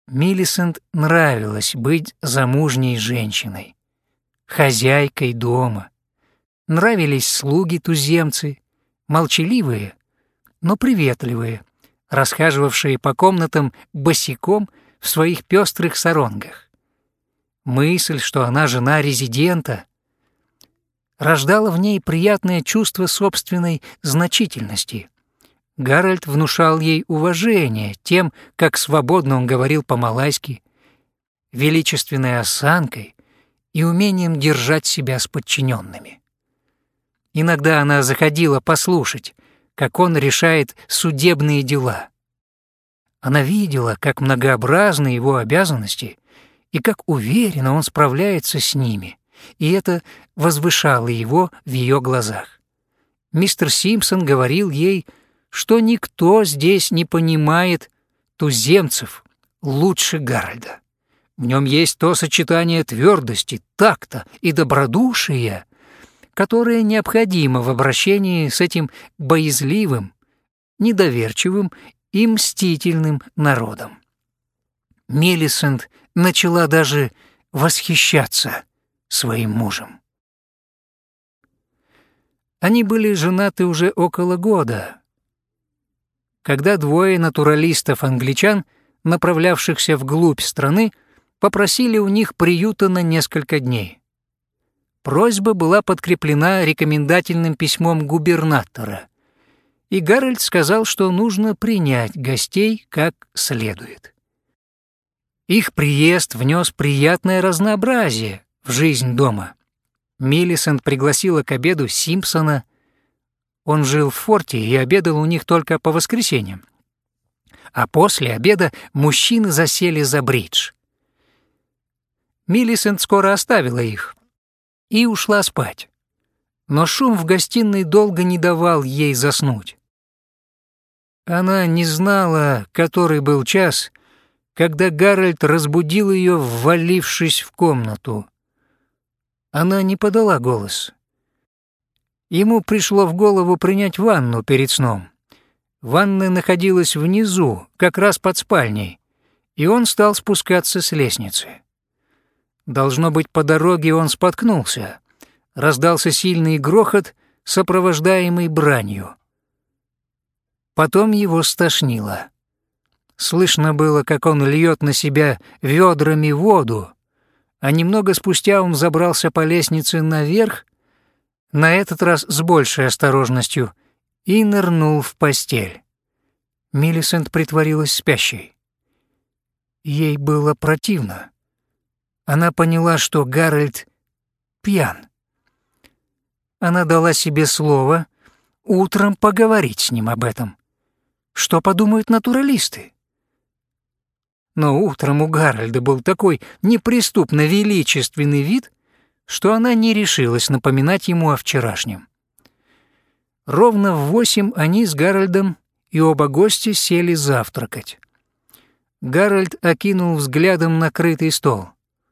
Милисент нравилось быть замужней женщиной, хозяйкой дома. Нравились слуги-туземцы, молчаливые, но приветливые, расхаживавшие по комнатам босиком в своих пестрых саронгах. Мысль, что она жена резидента, рождала в ней приятное чувство собственной значительности. Гарольд внушал ей уважение тем, как свободно он говорил по-малайски, величественной осанкой и умением держать себя с подчиненными. Иногда она заходила послушать, как он решает судебные дела. Она видела, как многообразны его обязанности и как уверенно он справляется с ними, и это возвышало его в ее глазах. Мистер Симпсон говорил ей, что никто здесь не понимает туземцев лучше Гарольда. В нем есть то сочетание твердости, такта и добродушия, которое необходимо в обращении с этим боязливым, недоверчивым и мстительным народом. Милисент начала даже восхищаться своим мужем. Они были женаты уже около года, когда двое натуралистов-англичан, направлявшихся вглубь страны, попросили у них приюта на несколько дней. Просьба была подкреплена рекомендательным письмом губернатора, и Гарольд сказал, что нужно принять гостей как следует. Их приезд внес приятное разнообразие в жизнь дома. Милисент пригласила к обеду Симпсона. Он жил в форте и обедал у них только по воскресеньям. А после обеда мужчины засели за бридж. Милисент скоро оставила их и ушла спать. Но шум в гостиной долго не давал ей заснуть. Она не знала, который был час, когда Гарольд разбудил ее, ввалившись в комнату. Она не подала голос. Ему пришло в голову принять ванну перед сном. Ванна находилась внизу, как раз под спальней, и он стал спускаться с лестницы. Должно быть, по дороге он споткнулся. Раздался сильный грохот, сопровождаемый бранью. Потом его стошнило. Слышно было, как он льет на себя ведрами воду, а немного спустя он забрался по лестнице наверх, на этот раз с большей осторожностью, и нырнул в постель. Милисент притворилась спящей. Ей было противно. Она поняла, что Гарольд пьян. Она дала себе слово утром поговорить с ним об этом. Что подумают натуралисты? Но утром у Гарольда был такой неприступно величественный вид, что она не решилась напоминать ему о вчерашнем. Ровно в восемь они с Гарольдом и оба гостя сели завтракать. Гарольд окинул взглядом накрытый стол.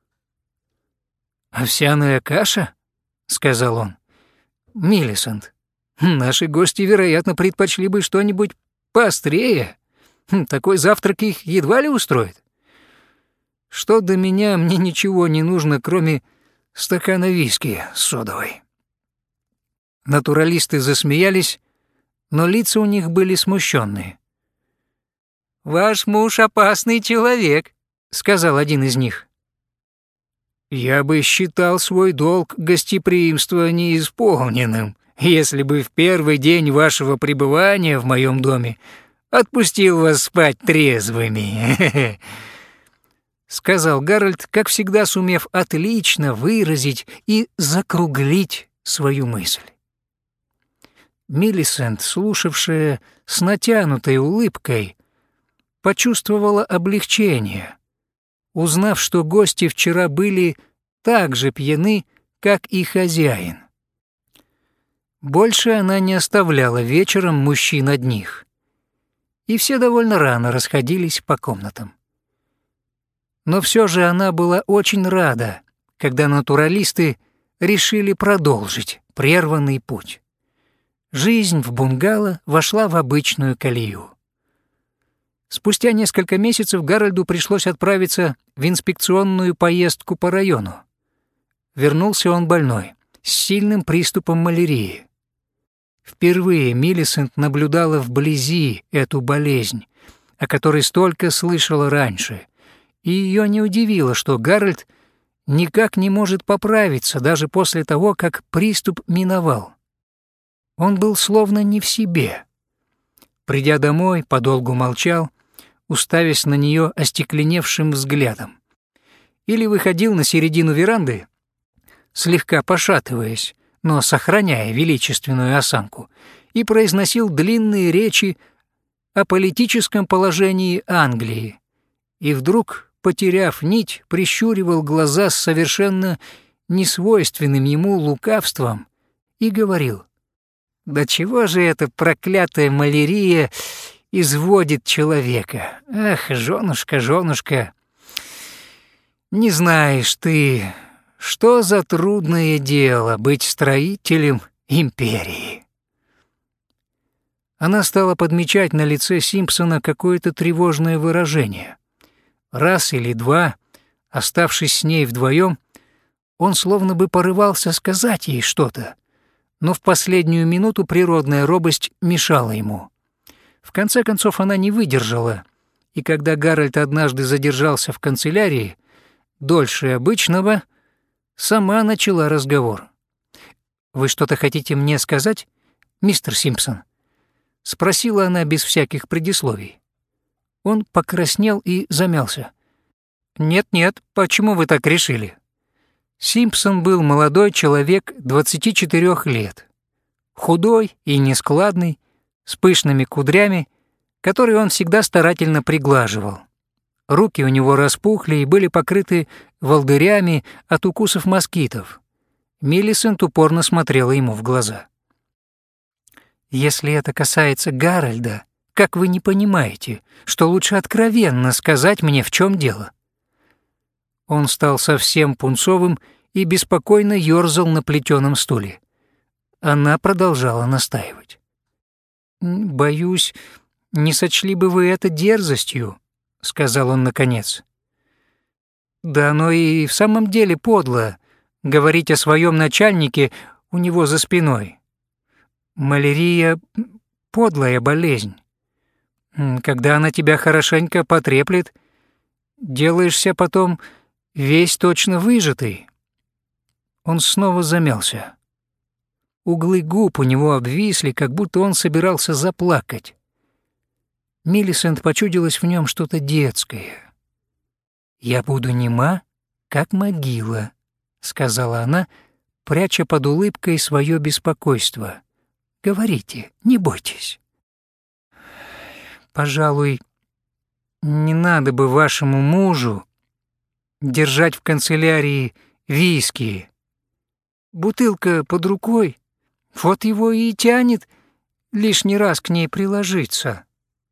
«Овсяная каша?» — сказал он. «Милисент, наши гости, вероятно, предпочли бы что-нибудь поострее. Такой завтрак их едва ли устроит. Что до меня, мне ничего не нужно, кроме стакана виски с содовой». Натуралисты засмеялись, но лица у них были смущенные. «Ваш муж опасный человек», — сказал один из них. «Я бы считал свой долг гостеприимства неисполненным, если бы в первый день вашего пребывания в моем доме отпустил вас спать трезвыми», — сказал Гарольд, как всегда сумев отлично выразить и закруглить свою мысль. Милисент, слушавшая с натянутой улыбкой, почувствовала облегчение, узнав, что гости вчера были так же пьяны, как и хозяин. Больше она не оставляла вечером мужчин одних, и все довольно рано расходились по комнатам. Но все же она была очень рада, когда натуралисты решили продолжить прерванный путь. Жизнь в бунгало вошла в обычную колею. Спустя несколько месяцев Гарольду пришлось отправиться в инспекционную поездку по району. Вернулся он больной, с сильным приступом малярии. Впервые Милисент наблюдала вблизи эту болезнь, о которой столько слышала раньше, и ее не удивило, что Гарольд никак не может поправиться даже после того, как приступ миновал. Он был словно не в себе. Придя домой, подолгу молчал, уставясь на нее остекленевшим взглядом. Или выходил на середину веранды, слегка пошатываясь, но сохраняя величественную осанку, и произносил длинные речи о политическом положении Англии, и вдруг, потеряв нить, прищуривал глаза с совершенно несвойственным ему лукавством и говорил: «Да чего же эта проклятая малярия изводит человека? Ах, женушка, женушка, не знаешь ты, что за трудное дело быть строителем империи». Она стала подмечать на лице Симпсона какое-то тревожное выражение. Раз или два, оставшись с ней вдвоем, он словно бы порывался сказать ей что-то, но в последнюю минуту природная робость мешала ему. В конце концов она не выдержала, и когда Гарольд однажды задержался в канцелярии дольше обычного, сама начала разговор. «Вы что-то хотите мне сказать, мистер Симпсон?» — спросила она без всяких предисловий. Он покраснел и замялся. «Нет-нет, почему вы так решили?» Симпсон был молодой человек двадцати четырёх лет, худой и нескладный, с пышными кудрями, которые он всегда старательно приглаживал. Руки у него распухли и были покрыты волдырями от укусов москитов. Милисент упорно смотрела ему в глаза. «Если это касается Гарольда, как вы не понимаете, что лучше откровенно сказать мне, в чем дело?» Он стал совсем пунцовым и беспокойно ёрзал на плетеном стуле. Она продолжала настаивать. «Боюсь, не сочли бы вы это дерзостью», — сказал он наконец. «Да оно и в самом деле подло говорить о своем начальнике у него за спиной. Малярия — подлая болезнь. Когда она тебя хорошенько потреплет, делаешься потом весь точно выжатый». Он снова замялся. Углы губ у него обвисли, как будто он собирался заплакать. Милисент почудилось в нем что-то детское. «Я буду нема, как могила», — сказала она, пряча под улыбкой свое беспокойство. «Говорите, не бойтесь». «Пожалуй, не надо бы вашему мужу держать в канцелярии виски. Бутылка под рукой, вот его и тянет лишний раз к ней приложиться».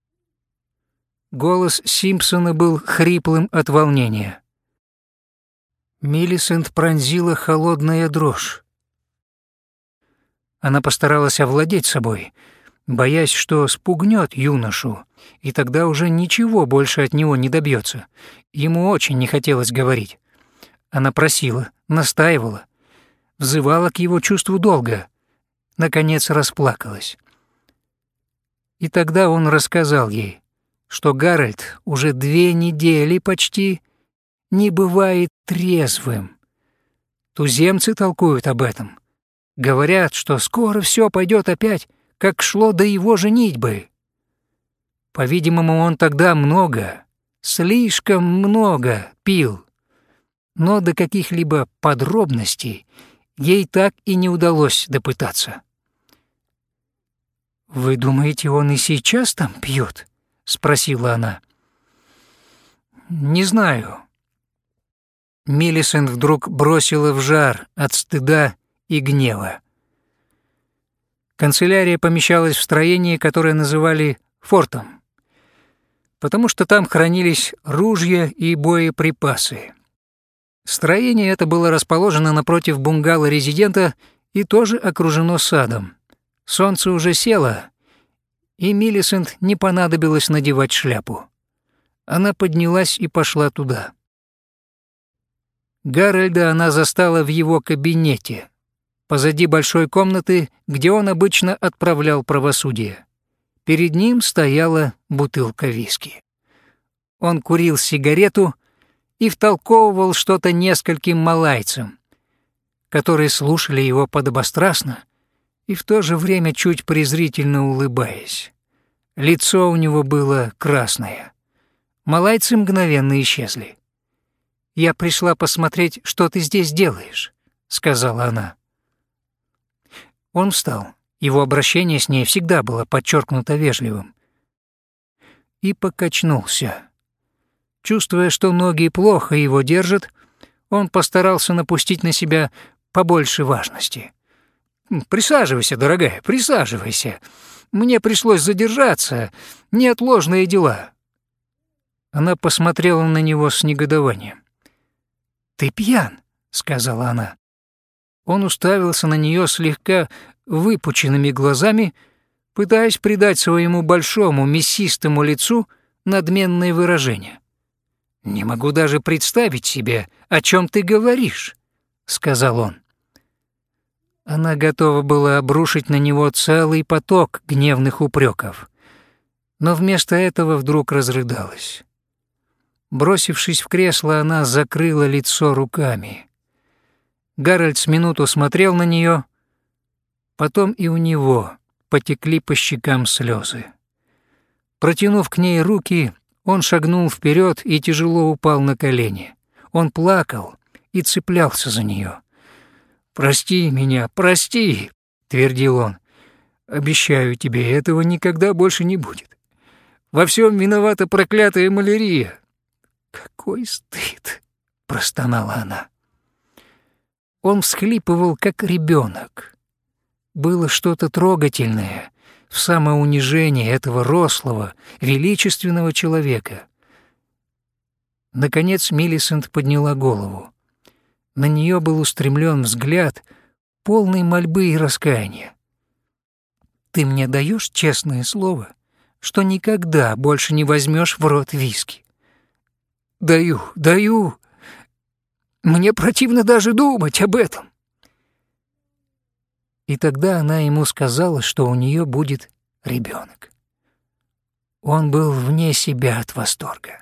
Голос Симпсона был хриплым от волнения. Милисент пронзила холодная дрожь. Она постаралась овладеть собой, боясь, что спугнет юношу, и тогда уже ничего больше от него не добьется. Ему очень не хотелось говорить. Она просила, настаивала, взывала к его чувству долга, наконец расплакалась. И тогда он рассказал ей, что Гарольд уже две недели почти не бывает трезвым. Туземцы толкуют об этом. Говорят, что скоро все пойдет опять, как шло до его женитьбы. По-видимому, он тогда много, слишком много пил. Но до каких-либо подробностей ей так и не удалось допытаться. «Вы думаете, он и сейчас там пьет?» — спросила она. «Не знаю». Милисент вдруг бросила в жар от стыда и гнева. Канцелярия помещалась в строении, которое называли фортом, потому что там хранились ружья и боеприпасы. Строение это было расположено напротив бунгало резидента и тоже окружено садом. Солнце уже село, и Милисент не понадобилось надевать шляпу. Она поднялась и пошла туда. Гарольда она застала в его кабинете, позади большой комнаты, где он обычно отправлял правосудие. Перед ним стояла бутылка виски. Он курил сигарету и втолковывал что-то нескольким малайцам, которые слушали его подобострастно и в то же время чуть презрительно улыбаясь. Лицо у него было красное. Малайцы мгновенно исчезли. «Я пришла посмотреть, что ты здесь делаешь», — сказала она. Он встал. Его обращение с ней всегда было подчеркнуто вежливым. И покачнулся. Чувствуя, что ноги плохо его держат, он постарался напустить на себя побольше важности. «Присаживайся, дорогая, присаживайся. Мне пришлось задержаться. Неотложные дела». Она посмотрела на него с негодованием. «Ты пьян», — сказала она. Он уставился на нее слегка выпученными глазами, пытаясь придать своему большому мясистому лицу надменное выражение. «Не могу даже представить себе, о чем ты говоришь», — сказал он. Она готова была обрушить на него целый поток гневных упреков, но вместо этого вдруг разрыдалась. Бросившись в кресло, она закрыла лицо руками. Гарольд с минуту смотрел на нее, потом и у него потекли по щекам слезы. Протянув к ней руки, он шагнул вперед и тяжело упал на колени. Он плакал и цеплялся за нее. «Прости меня, прости», — твердил он. «Обещаю тебе, этого никогда больше не будет. Во всем виновата проклятая малярия». «Какой стыд!» — простонала она. Он всхлипывал, как ребенок. Было что-то трогательное в самоунижении этого рослого, величественного человека. Наконец Милисент подняла голову. На нее был устремлен взгляд, полный мольбы и раскаяния. «Ты мне даешь честное слово, что никогда больше не возьмешь в рот виски?» «Даю, даю. Мне противно даже думать об этом». И тогда она ему сказала, что у нее будет ребенок. Он был вне себя от восторга.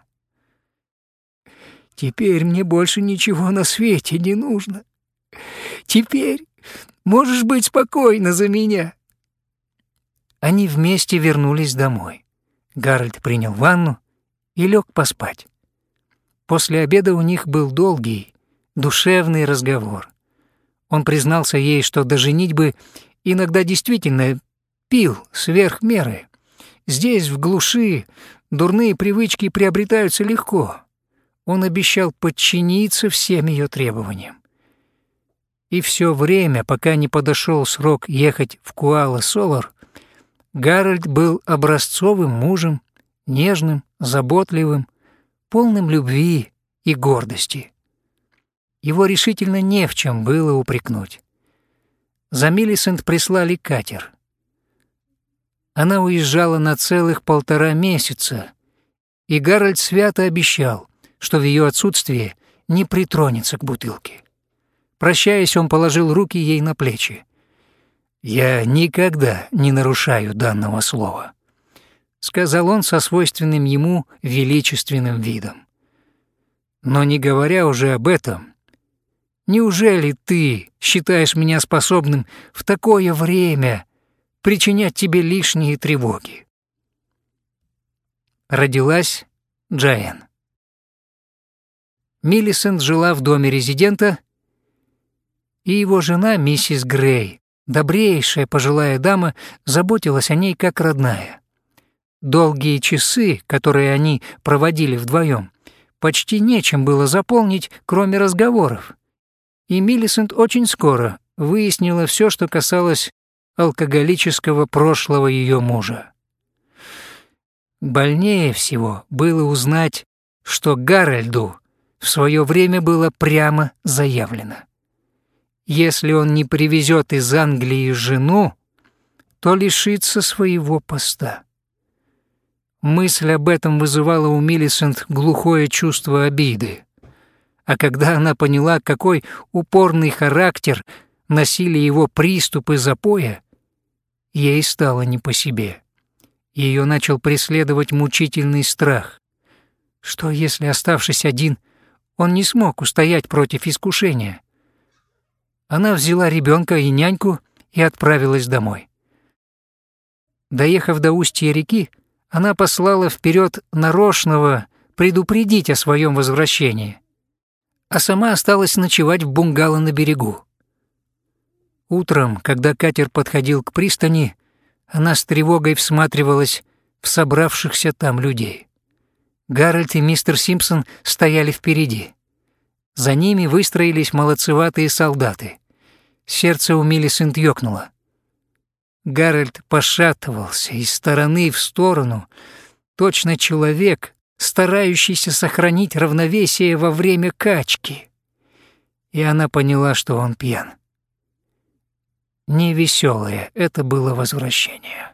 «Теперь мне больше ничего на свете не нужно. Теперь можешь быть спокойна за меня». Они вместе вернулись домой. Гарольд принял ванну и лег поспать. После обеда у них был долгий, душевный разговор. Он признался ей, что до женитьбы иногда действительно пил сверх меры. Здесь, в глуши, дурные привычки приобретаются легко. Он обещал подчиниться всем ее требованиям. И все время, пока не подошел срок ехать в Куала-Солар, Гарольд был образцовым мужем, нежным, заботливым, полным любви и гордости. Его решительно не в чем было упрекнуть. За Милисент прислали катер. Она уезжала на целых полтора месяца, и Гарольд свято обещал, что в ее отсутствие не притронется к бутылке. Прощаясь, он положил руки ей на плечи. «Я никогда не нарушаю данного слова», — сказал он со свойственным ему величественным видом. «Но не говоря уже об этом, неужели ты считаешь меня способным в такое время причинять тебе лишние тревоги?» Родилась Джоэн. Милисент жила в доме резидента, и его жена, миссис Грей, добрейшая пожилая дама, заботилась о ней как родная. Долгие часы, которые они проводили вдвоем, почти нечем было заполнить, кроме разговоров, и Милисент очень скоро выяснила все, что касалось алкоголического прошлого ее мужа. Больнее всего было узнать, что Гарольду в свое время было прямо заявлено: если он не привезет из Англии жену, то лишится своего поста. Мысль об этом вызывала у Миллисент глухое чувство обиды. А когда она поняла, какой упорный характер носили его приступы запоя, ей стало не по себе. Ее начал преследовать мучительный страх. Что, если, оставшись один, он не смог устоять против искушения? Она взяла ребенка и няньку и отправилась домой. Доехав до устья реки, она послала вперед нарочного предупредить о своем возвращении, а сама осталась ночевать в бунгало на берегу. Утром, когда катер подходил к пристани, она с тревогой всматривалась в собравшихся там людей. Гарольд и мистер Симпсон стояли впереди. За ними выстроились молодцеватые солдаты. Сердце у Миллисент ёкнуло. Гарольд пошатывался из стороны в сторону, точно человек, старающийся сохранить равновесие во время качки. И она поняла, что он пьян. Невесёлое это было возвращение.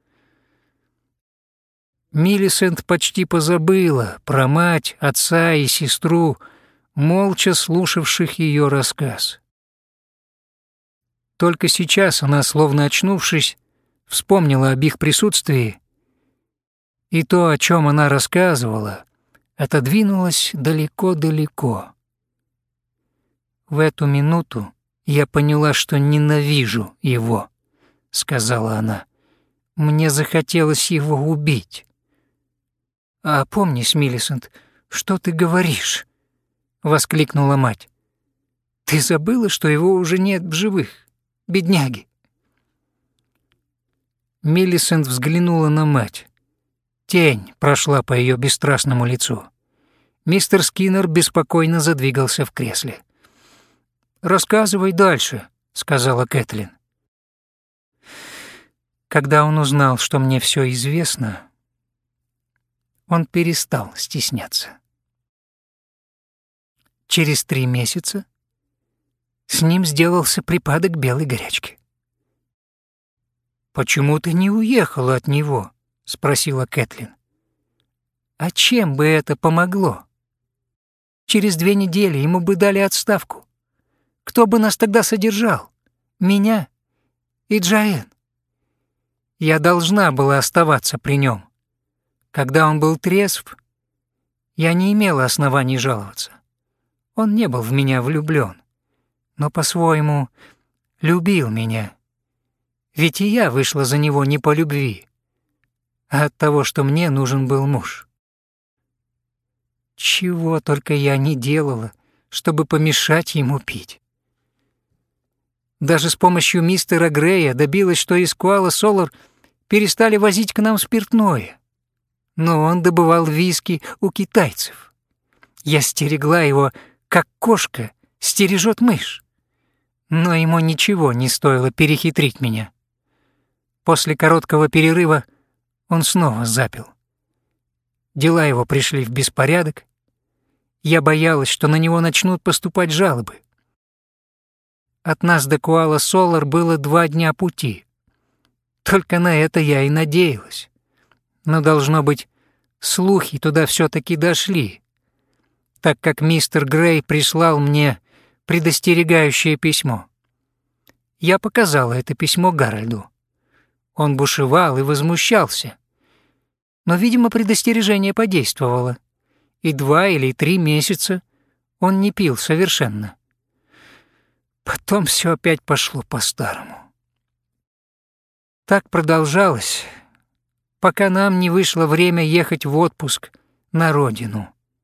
Миллисент почти позабыла про мать, отца и сестру, молча слушавших ее рассказ. Только сейчас она, словно очнувшись, вспомнила об их присутствии, и то, о чем она рассказывала, отодвинулось далеко-далеко. «В эту минуту я поняла, что ненавижу его», — сказала она. «Мне захотелось его убить». «А опомнись, Миллисент, что ты говоришь?» — воскликнула мать. «Ты забыла, что его уже нет в живых, бедняги?» Миллисент взглянула на мать. Тень прошла по ее бесстрастному лицу. Мистер Скиннер беспокойно задвигался в кресле. «Рассказывай дальше», — сказала Кэтлин. Когда он узнал, что мне все известно, он перестал стесняться. Через три месяца с ним сделался припадок белой горячки. «Почему ты не уехала от него?» — спросила Кэтлин. «А чем бы это помогло? Через две недели ему бы дали отставку. Кто бы нас тогда содержал? Меня и Джоэн. Я должна была оставаться при нем. Когда он был трезв, я не имела оснований жаловаться. Он не был в меня влюблён, но по-своему любил меня. Ведь и я вышла за него не по любви, а от того, что мне нужен был муж. Чего только я не делала, чтобы помешать ему пить. Даже с помощью мистера Грея добилась, что из Куала-Солар перестали возить к нам спиртное. Но он добывал виски у китайцев. Я стерегла его, как кошка стережет мышь. Но ему ничего не стоило перехитрить меня. После короткого перерыва он снова запил. Дела его пришли в беспорядок. Я боялась, что на него начнут поступать жалобы. От нас до Куала-Солар было два дня пути. Только на это я и надеялась. Но, должно быть, слухи туда все-таки дошли, так как мистер Грей прислал мне предостерегающее письмо. Я показала это письмо Гарольду. Он бушевал и возмущался. Но, видимо, предостережение подействовало, и два или три месяца он не пил совершенно. Потом все опять пошло по-старому. Так продолжалось, пока нам не вышло время ехать в отпуск на родину.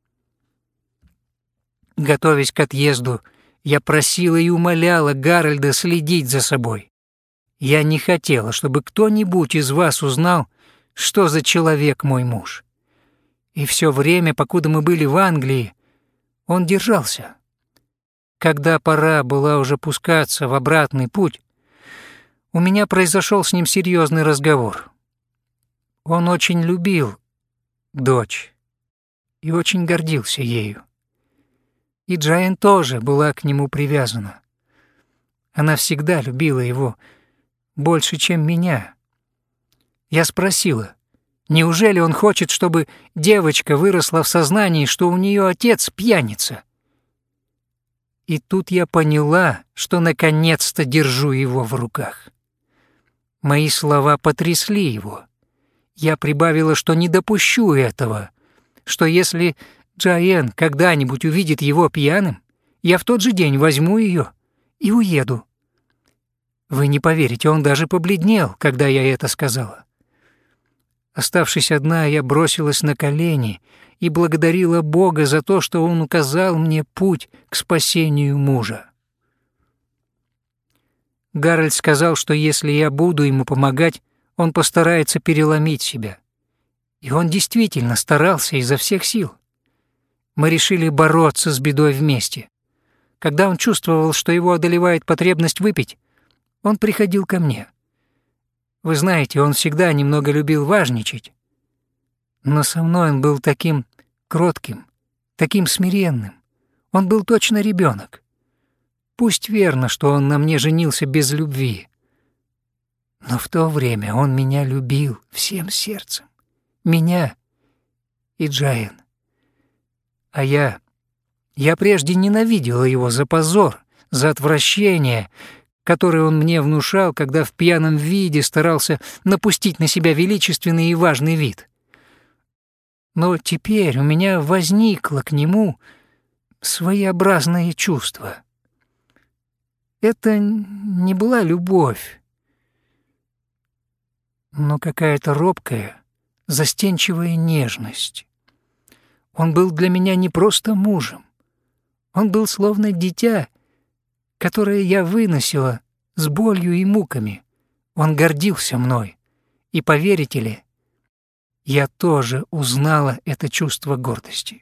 Готовясь к отъезду, я просила и умоляла Гарольда следить за собой. Я не хотела, чтобы кто-нибудь из вас узнал, что за человек мой муж. И все время, покуда мы были в Англии, он держался. Когда пора была уже пускаться в обратный путь, у меня произошел с ним серьезный разговор. Он очень любил дочь и очень гордился ею. И Джоэн тоже была к нему привязана. Она всегда любила его больше, чем меня. Я спросила, Неужели он хочет, чтобы девочка выросла в сознании, что у нее отец пьяница? И тут я поняла, что наконец-то держу его в руках. Мои слова потрясли его. Я прибавила, что не допущу этого, что если Джоанн когда-нибудь увидит его пьяным, я в тот же день возьму ее и уеду. Вы не поверите, он даже побледнел, когда я это сказала. Оставшись одна, я бросилась на колени и благодарила Бога за то, что Он указал мне путь к спасению мужа. Гарольд сказал, что если я буду ему помогать, он постарается переломить себя. И он действительно старался изо всех сил. Мы решили бороться с бедой вместе. Когда он чувствовал, что его одолевает потребность выпить, он приходил ко мне. Вы знаете, он всегда немного любил важничать. Но со мной он был таким кротким, таким смиренным. Он был точно ребенок. Пусть верно, что он на мне женился без любви. Но в то время он меня любил всем сердцем. Меня и Джоанн. А я... Я прежде ненавидела его за позор, за отвращение, который он мне внушал, когда в пьяном виде старался напустить на себя величественный и важный вид. Но теперь у меня возникло к нему своеобразное чувство. Это не была любовь, но какая-то робкая, застенчивая нежность. Он был для меня не просто мужем. Он был словно дитя, которое я выносила с болью и муками. Он гордился мной. И поверите ли, я тоже узнала это чувство гордости.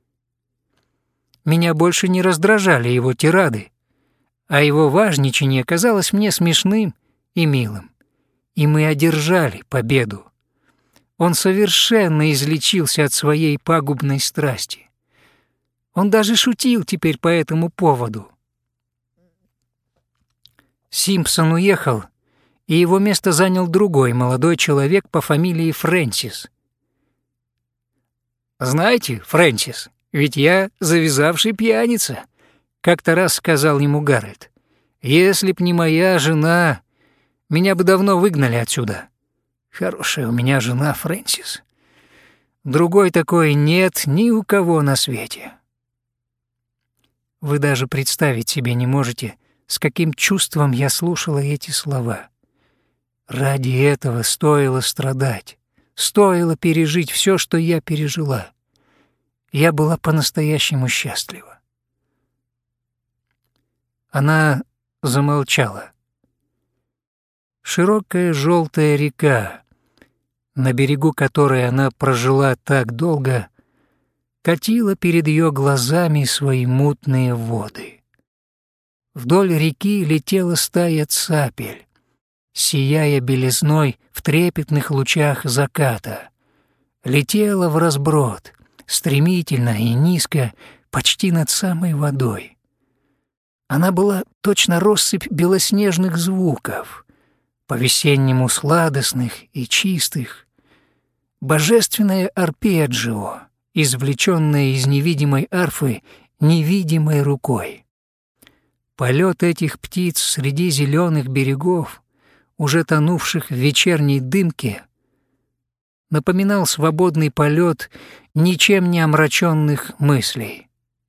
Меня больше не раздражали его тирады, а его важничание казалось мне смешным и милым. И мы одержали победу. Он совершенно излечился от своей пагубной страсти. Он даже шутил теперь по этому поводу. Симпсон уехал, и его место занял другой молодой человек по фамилии Фрэнсис. «Знаете, Фрэнсис, ведь я завязавший пьяница», — как-то раз сказал ему Гарольд. «Если б не моя жена, меня бы давно выгнали отсюда. Хорошая у меня жена, Фрэнсис. Другой такой нет ни у кого на свете». Вы даже представить себе не можете, с каким чувством я слушала эти слова. Ради этого стоило страдать, стоило пережить все, что я пережила. Я была по-настоящему счастлива. Она замолчала. Широкая желтая река, на берегу которой она прожила так долго, катила перед ее глазами свои мутные воды. Вдоль реки летела стая цапель, сияя белизной в трепетных лучах заката. Летела вразброд, стремительно и низко, почти над самой водой. Она была точно россыпь белоснежных звуков, по-весеннему сладостных и чистых, божественное арпеджио, извлеченное из невидимой арфы невидимой рукой. Полет этих птиц среди зеленых берегов, уже тонувших в вечерней дымке, напоминал свободный полет ничем не омраченных мыслей.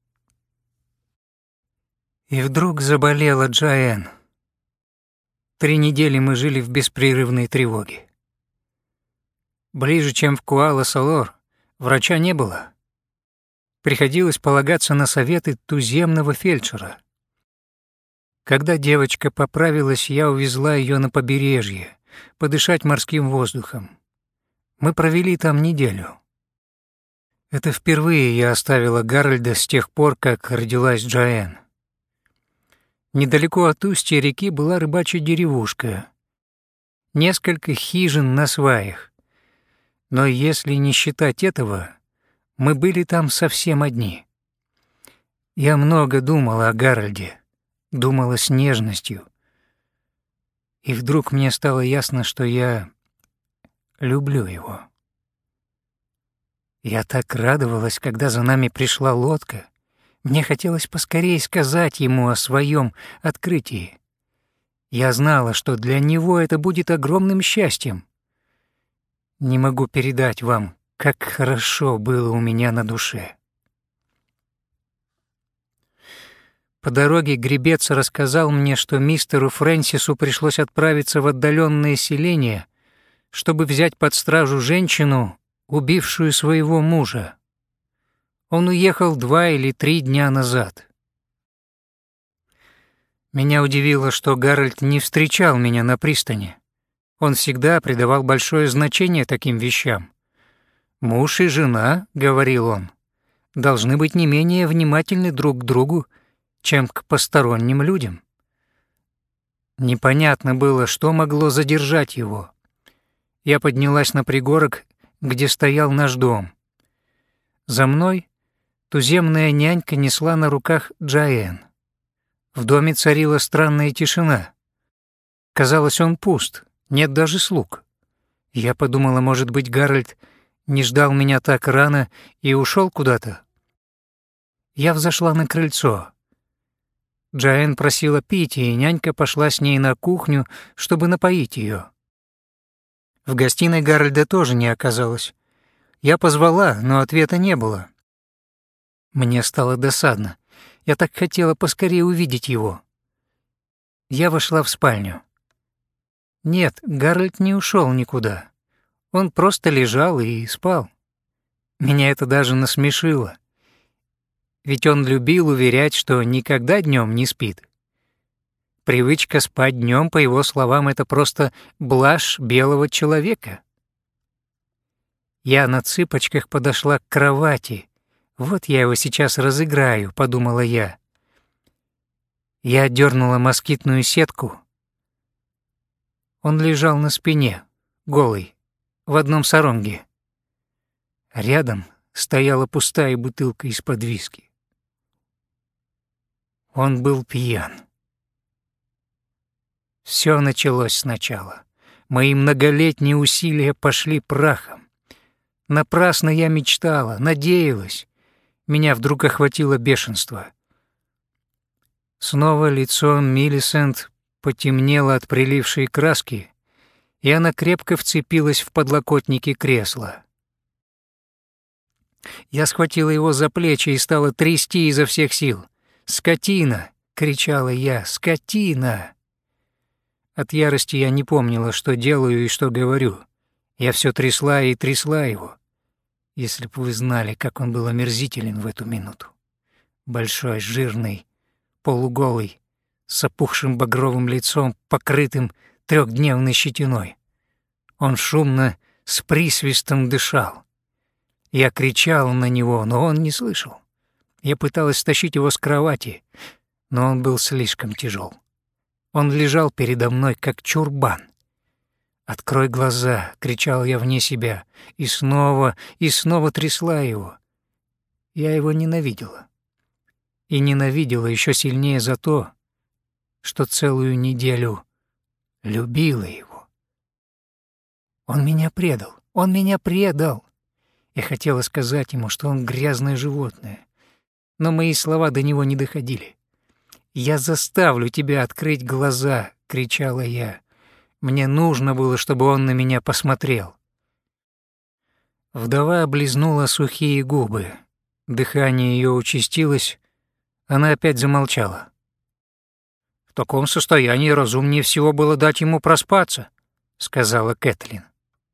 И вдруг заболела Джоанн. Три недели мы жили в беспрерывной тревоге. Ближе, чем в Куала-Салор, врача не было. Приходилось полагаться на советы туземного фельдшера. Когда девочка поправилась, я увезла ее на побережье, подышать морским воздухом. Мы провели там неделю. Это впервые я оставила Гарольда с тех пор, как родилась Джоанн. Недалеко от устья реки была рыбачья деревушка. Несколько хижин на сваях. Но если не считать этого, мы были там совсем одни. Я много думала о Гарольде. Думала с нежностью. И вдруг мне стало ясно, что я люблю его. Я так радовалась, когда за нами пришла лодка. Мне хотелось поскорее сказать ему о своем открытии. Я знала, что для него это будет огромным счастьем. Не могу передать вам, как хорошо было у меня на душе. По дороге гребец рассказал мне, что мистеру Фрэнсису пришлось отправиться в отдаленное селение, чтобы взять под стражу женщину, убившую своего мужа. Он уехал два или три дня назад. Меня удивило, что Гарольд не встречал меня на пристани. Он всегда придавал большое значение таким вещам. «Муж и жена», — говорил он, — «должны быть не менее внимательны друг к другу, чем к посторонним людям». Непонятно было, что могло задержать его. Я поднялась на пригорок, где стоял наш дом. За мной туземная нянька несла на руках Джоэн. В доме царила странная тишина. Казалось, он пуст, нет даже слуг. Я подумала, может быть, Гарольд не ждал меня так рано и ушел куда-то. Я взошла на крыльцо. Джоэн просила пить, и нянька пошла с ней на кухню, чтобы напоить ее. В гостиной Гарольда тоже не оказалось. Я позвала, но ответа не было. Мне стало досадно. Я так хотела поскорее увидеть его. Я вошла в спальню. Нет, Гарольд не ушел никуда. Он просто лежал и спал. Меня это даже насмешило. Ведь он любил уверять, что никогда днем не спит. Привычка спать днем, по его словам, это просто блажь белого человека. Я на цыпочках подошла к кровати. «Вот я его сейчас разыграю», — подумала я. Я отдернула москитную сетку. Он лежал на спине, голый, в одном саронге. Рядом стояла пустая бутылка из-под виски. Он был пьян. Все началось сначала. Мои многолетние усилия пошли прахом. Напрасно я мечтала, надеялась. Меня вдруг охватило бешенство. Снова лицо Милисент потемнело от прилившей краски, и она крепко вцепилась в подлокотники кресла. Я схватила его за плечи и стала трясти изо всех сил. «Скотина!» — кричала я. «Скотина!» От ярости я не помнила, что делаю и что говорю. Я все трясла и трясла его. Если бы вы знали, как он был омерзителен в эту минуту. Большой, жирный, полуголый, с опухшим багровым лицом, покрытым трехдневной щетиной. Он шумно, с присвистом дышал. Я кричала на него, но он не слышал. Я пыталась стащить его с кровати, но он был слишком тяжел. Он лежал передо мной, как чурбан. «Открой глаза!» — кричал я вне себя, и снова, и снова трясла его. Я его ненавидела. И ненавидела еще сильнее за то, что целую неделю любила его. Он меня предал, он меня предал. Я хотела сказать ему, что он грязное животное, но мои слова до него не доходили. «Я заставлю тебя открыть глаза!» — кричала я. Мне нужно было, чтобы он на меня посмотрел. Вдова облизнула сухие губы. Дыхание ее участилось, она опять замолчала. «В таком состоянии разумнее всего было дать ему проспаться», — сказала Кэтлин.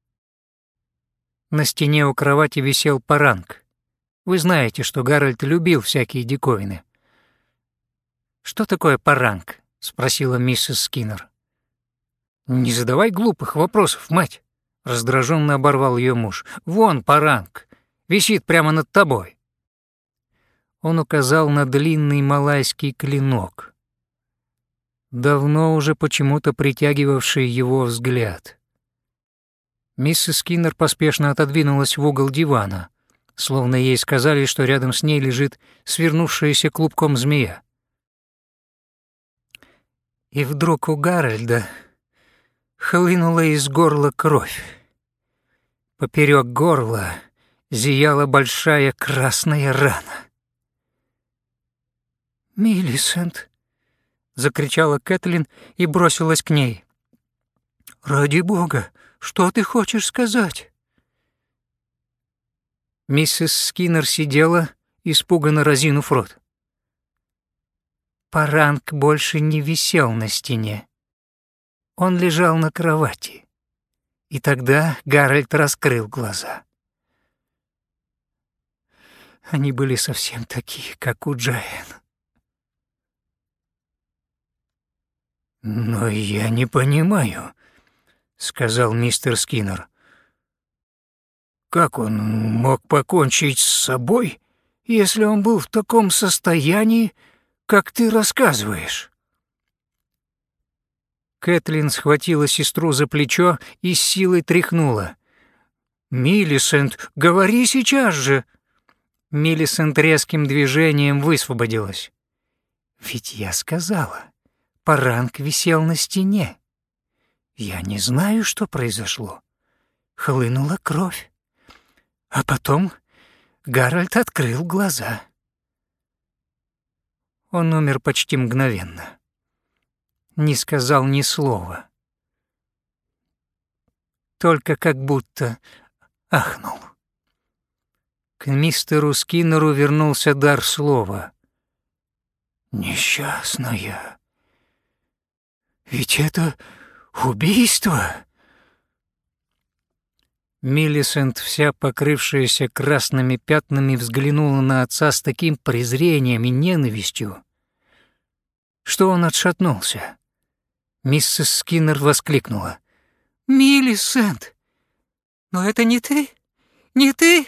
На стене у кровати висел паранг. Вы знаете, что Гарольд любил всякие диковины. «Что такое паранг?» — спросила миссис Скиннер. «Не задавай глупых вопросов, мать!» — раздраженно оборвал ее муж. «Вон паранг, висит прямо над тобой». Он указал на длинный малайский клинок, давно уже почему-то притягивавший его взгляд. Миссис Скиннер поспешно отодвинулась в угол дивана, словно ей сказали, что рядом с ней лежит свернувшаяся клубком змея. И вдруг у Гарольда хлынула из горла кровь. Поперек горла зияла большая красная рана. «Миллисент!» — закричала Кэтлин и бросилась к ней. «Ради бога, что ты хочешь сказать?» Миссис Скиннер сидела, испуганно разинув рот. Паранг больше не висел на стене. Он лежал на кровати. И тогда Гарольд раскрыл глаза. Они были совсем такие, как у Джаэн. «Но я не понимаю», — сказал мистер Скиннер. «Как он мог покончить с собой, если он был в таком состоянии, как ты рассказываешь?» Кэтлин схватила сестру за плечо и с силой тряхнула. «Миллисент, говори сейчас же!» Миллисент резким движением высвободилась. «Ведь я сказала, Паранг висел на стене. Я не знаю, что произошло. Хлынула кровь. А потом Гарольд открыл глаза. Он умер почти мгновенно. Не сказал ни слова. Только как будто ахнул. К мистеру Скиннеру вернулся дар слова. «Несчастная. Ведь это убийство!» Миллисент, вся покрывшаяся красными пятнами, взглянула на отца с таким презрением и ненавистью, что он отшатнулся. Миссис Скиннер воскликнула. «Миллисент! Но это не ты? Не ты?»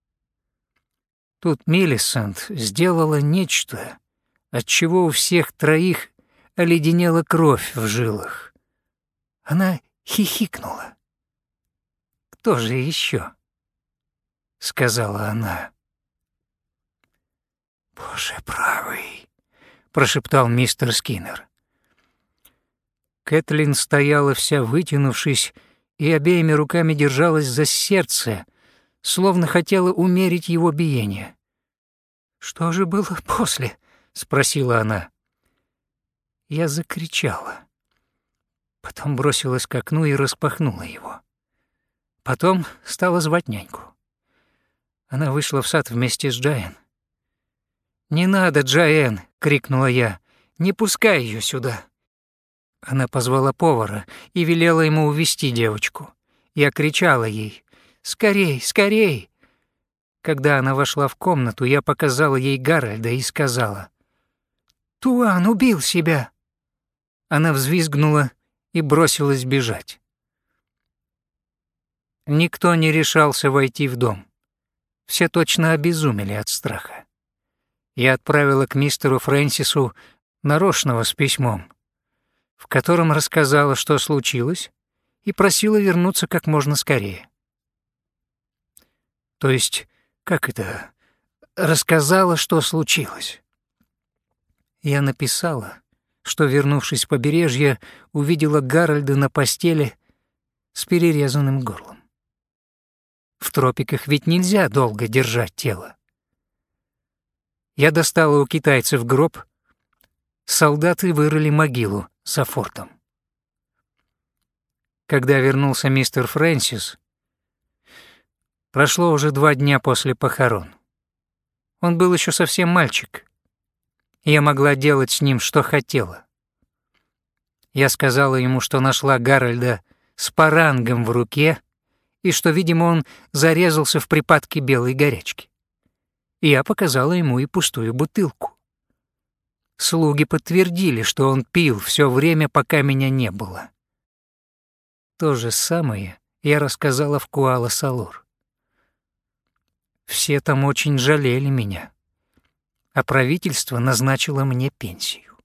Тут Миллисент сделала нечто, от чего у всех троих оледенела кровь в жилах. Она хихикнула. «Кто же еще?» — сказала она. «Боже правый!» — прошептал мистер Скиннер. Кэтлин стояла вся вытянувшись и обеими руками держалась за сердце, словно хотела умерить его биение. «Что же было после?» — спросила она. Я закричала. Потом бросилась к окну и распахнула его. Потом стала звать няньку. Она вышла в сад вместе с Джаэн. «Не надо, Джаэн!» — крикнула я. «Не пускай ее сюда!» Она позвала повара и велела ему увести девочку. Я кричала ей: «Скорей, скорей!» Когда она вошла в комнату, я показала ей Гарольда и сказала: «Туан убил себя!» Она взвизгнула и бросилась бежать. Никто не решался войти в дом. Все точно обезумели от страха. Я отправила к мистеру Фрэнсису нарочного с письмом, в котором рассказала, что случилось, и просила вернуться как можно скорее. То есть, как это, рассказала, что случилось. Я написала, что, вернувшись с побережья, увидела Гарольда на постели с перерезанным горлом. В тропиках ведь нельзя долго держать тело. Я достала у китайцев гроб, солдаты вырыли могилу за фортом. Когда вернулся мистер Фрэнсис, прошло уже два дня после похорон. Он был еще совсем мальчик. Я могла делать с ним, что хотела. Я сказала ему, что нашла Гарольда с парангом в руке и что, видимо, он зарезался в припадке белой горячки. И я показала ему и пустую бутылку. Слуги подтвердили, что он пил все время, пока меня не было. То же самое я рассказала в Куала-Салур. Все там очень жалели меня, а правительство назначило мне пенсию.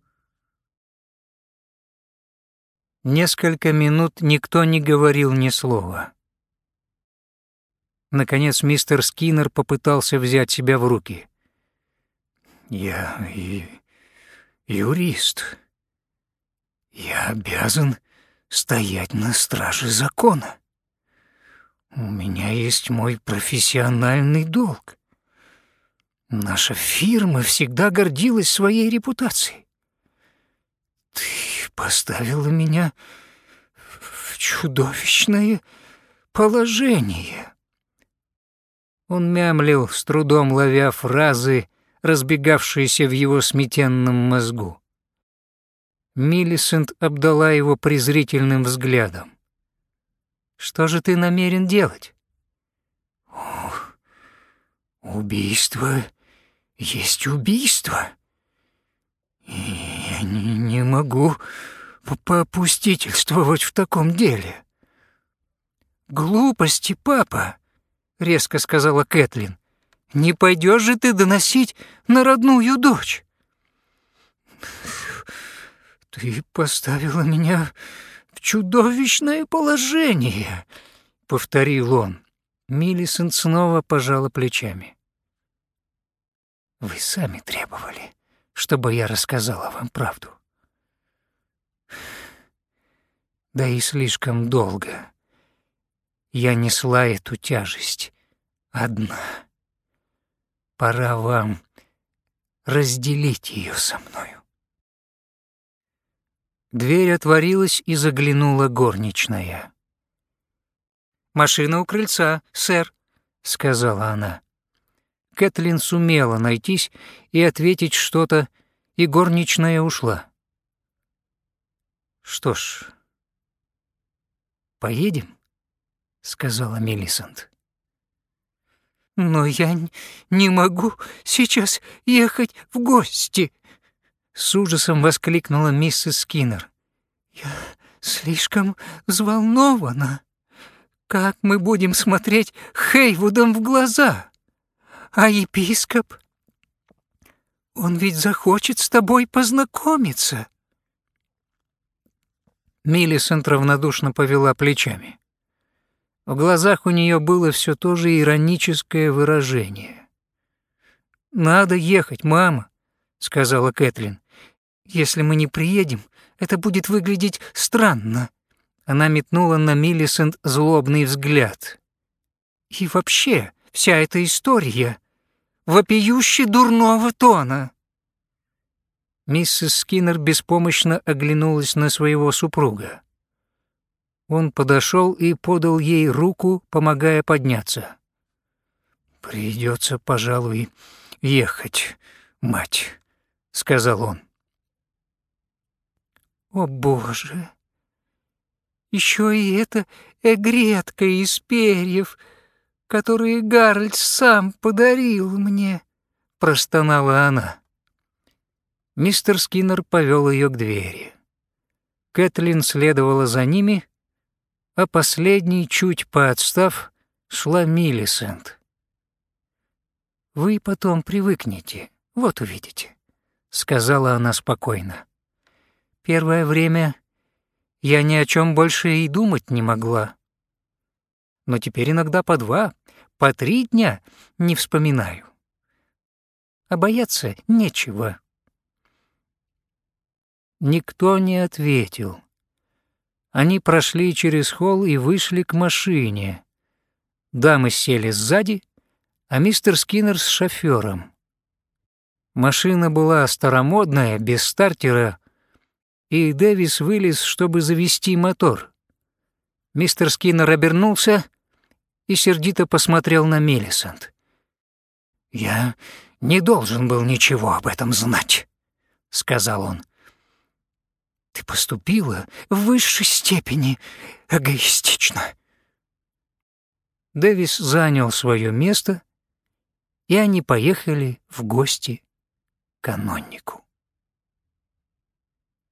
Несколько минут никто не говорил ни слова. Наконец мистер Скиннер попытался взять себя в руки. «Я и юрист. Я обязан стоять на страже закона. У меня есть мой профессиональный долг. Наша фирма всегда гордилась своей репутацией. Ты поставила меня в чудовищное положение». Он мямлил, с трудом ловя фразы, разбегавшиеся в его сметенном мозгу. Милисент обдала его презрительным взглядом. «Что же ты намерен делать?» «Ох, убийство есть убийство. И я не, не могу попустительствовать в таком деле». «Глупости, папа», — резко сказала Кэтлин. «Не пойдешь же ты доносить на родную дочь?» «Ты поставила меня в чудовищное положение», — повторил он. Милисент снова пожала плечами. «Вы сами требовали, чтобы я рассказала вам правду. Да и слишком долго я несла эту тяжесть одна. Пора вам разделить ее со мною». Дверь отворилась, и заглянула горничная. «Машина у крыльца, сэр», — сказала она. Кэтлин сумела найтись и ответить что-то, и горничная ушла. «Что ж, поедем?» — сказала Милисент. «Но я не могу сейчас ехать в гости», — с ужасом воскликнула миссис Скиннер. «Я слишком взволнована. Как мы будем смотреть Хейвудам в глаза? А епископ? Он ведь захочет с тобой познакомиться». Милисент равнодушно повела плечами. В глазах у нее было все то же ироническое выражение. «Надо ехать, мама», — сказала Кэтлин. «Если мы не приедем, это будет выглядеть странно». Она метнула на Милисент злобный взгляд. «И вообще, вся эта история вопиюще дурного тона». Миссис Скиннер беспомощно оглянулась на своего супруга. Он подошел и подал ей руку, помогая подняться. «Придется, пожалуй, ехать, мать», — сказал он. «О, Боже! Еще и эта эгретка из перьев, которые Гарольд сам подарил мне», — простонала она. Мистер Скиннер повел ее к двери. Кэтлин следовала за ними, а последней, чуть поотстав, шла Милисент. «Вы потом привыкнете, вот увидите», — сказала она спокойно. «Первое время я ни о чем больше и думать не могла. Но теперь иногда по два, по три дня не вспоминаю. А бояться нечего». Никто не ответил. Они прошли через холл и вышли к машине. Дамы сели сзади, а мистер Скиннер с шофёром. Машина была старомодная, без стартера, и Дэвис вылез, чтобы завести мотор. Мистер Скиннер обернулся и сердито посмотрел на Милисент. «Я не должен был ничего об этом знать», — сказал он. «Ты поступила в высшей степени эгоистично». Дэвис занял свое место, и они поехали в гости к канонику.